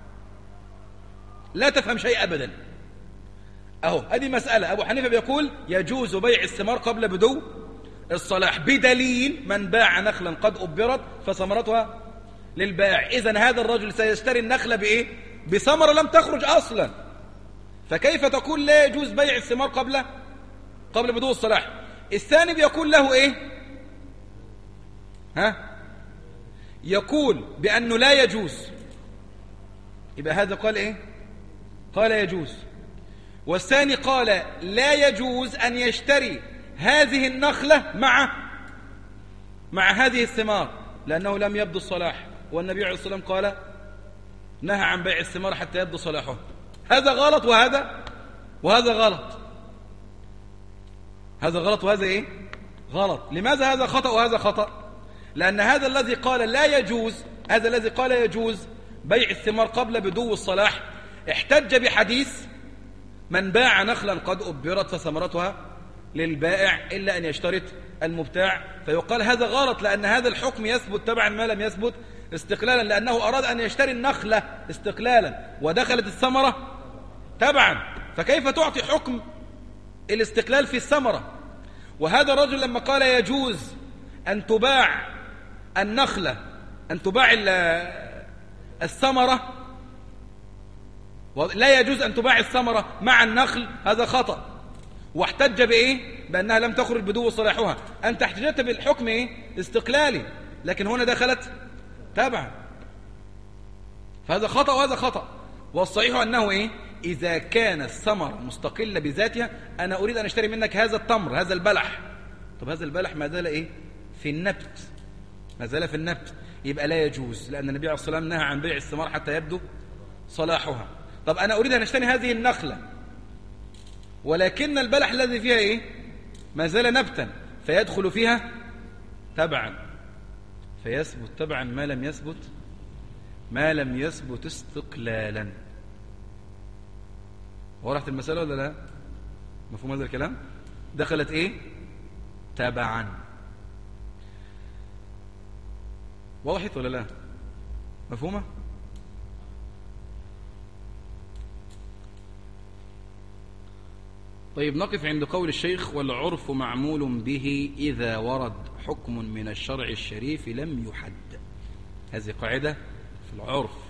لا تفهم شيء ابدا. اهو ادي مساله، ابو حنيفه بيقول يجوز بيع الثمار قبل بدو الصلاح، بدليل من باع نخلا قد أبرت فثمرتها للبائع. إذن هذا الرجل سيشتري النخلة بإيه؟ بثمرة لم تخرج أصلا. فكيف تقول لا يجوز بيع الثمار قبل قبل بدو الصلاح؟ الثاني بيقول له إيه؟ ها؟ يقول بأنه لا يجوز. يبقى هذا قال إيه؟ قال يجوز. والثاني قال لا يجوز أن يشتري هذه النخلة مع مع هذه الثمار، لأنه لم يبدو الصلاح، والنبي عليه الصلاة والسلام قال نهى عن بيع الثمار حتى يبدو صلاحها، هذا غلط وهذا وهذا غلط، هذا غلط وهذا ايه غلط. لماذا هذا خطأ وهذا خطأ؟ لأن هذا الذي قال لا يجوز، هذا الذي قال يجوز بيع الثمار قبل بدو الصلاح احتج بحديث من باع نخلا قد أبرت فثمرتها للبائع إلا أن يشترط المبتاع، فيقال هذا غلط لأن هذا الحكم يثبت تبعا ما لم يثبت استقلالا، لأنه أراد أن يشتري النخلة استقلالا ودخلت الثمرة تبعا، فكيف تعطي حكم الاستقلال في الثمرة؟ وهذا الرجل لما قال يجوز أن تباع النخلة، أن تباع الثمرة، لا يجوز أن تباع الثمرة مع النخل، هذا خطأ. واحتج بإيه؟ بأنها لم تخرج بدو صلاحها. أنت احتجت بالحكم إيه؟ استقلالي، لكن هنا دخلت تبعا، فهذا خطأ وهذا خطأ. والصحيح أنه إيه؟ إذا كان الثمرة مستقلة بذاتها، أنا أريد أن أشتري منك هذا التمر، هذا البلح، طب هذا البلح ما زال إيه؟ في النبت، ما زال في النبت، يبقى لا يجوز، لأن النبي عليه الصلاة والسلام نهى عن بيع الثمار حتى يبدو صلاحها. طب أنا أريد أن أشتري هذه النخلة ولكن البلح الذي فيها إيه؟ ما زال نبتا، فيدخل فيها تبعا، فيثبت تبعا ما لم يثبت ما لم يثبت استقلالا. ورحت المسألة ولا لا؟ مفهوم هذا الكلام؟ دخلت إيه؟ تبعا. وضحت ولا لا؟ مفهومة؟ طيب نقف عند قول الشيخ والعرف معمول به إذا ورد حكم من الشرع الشريف لم يحد. هذه قاعدة في العرف.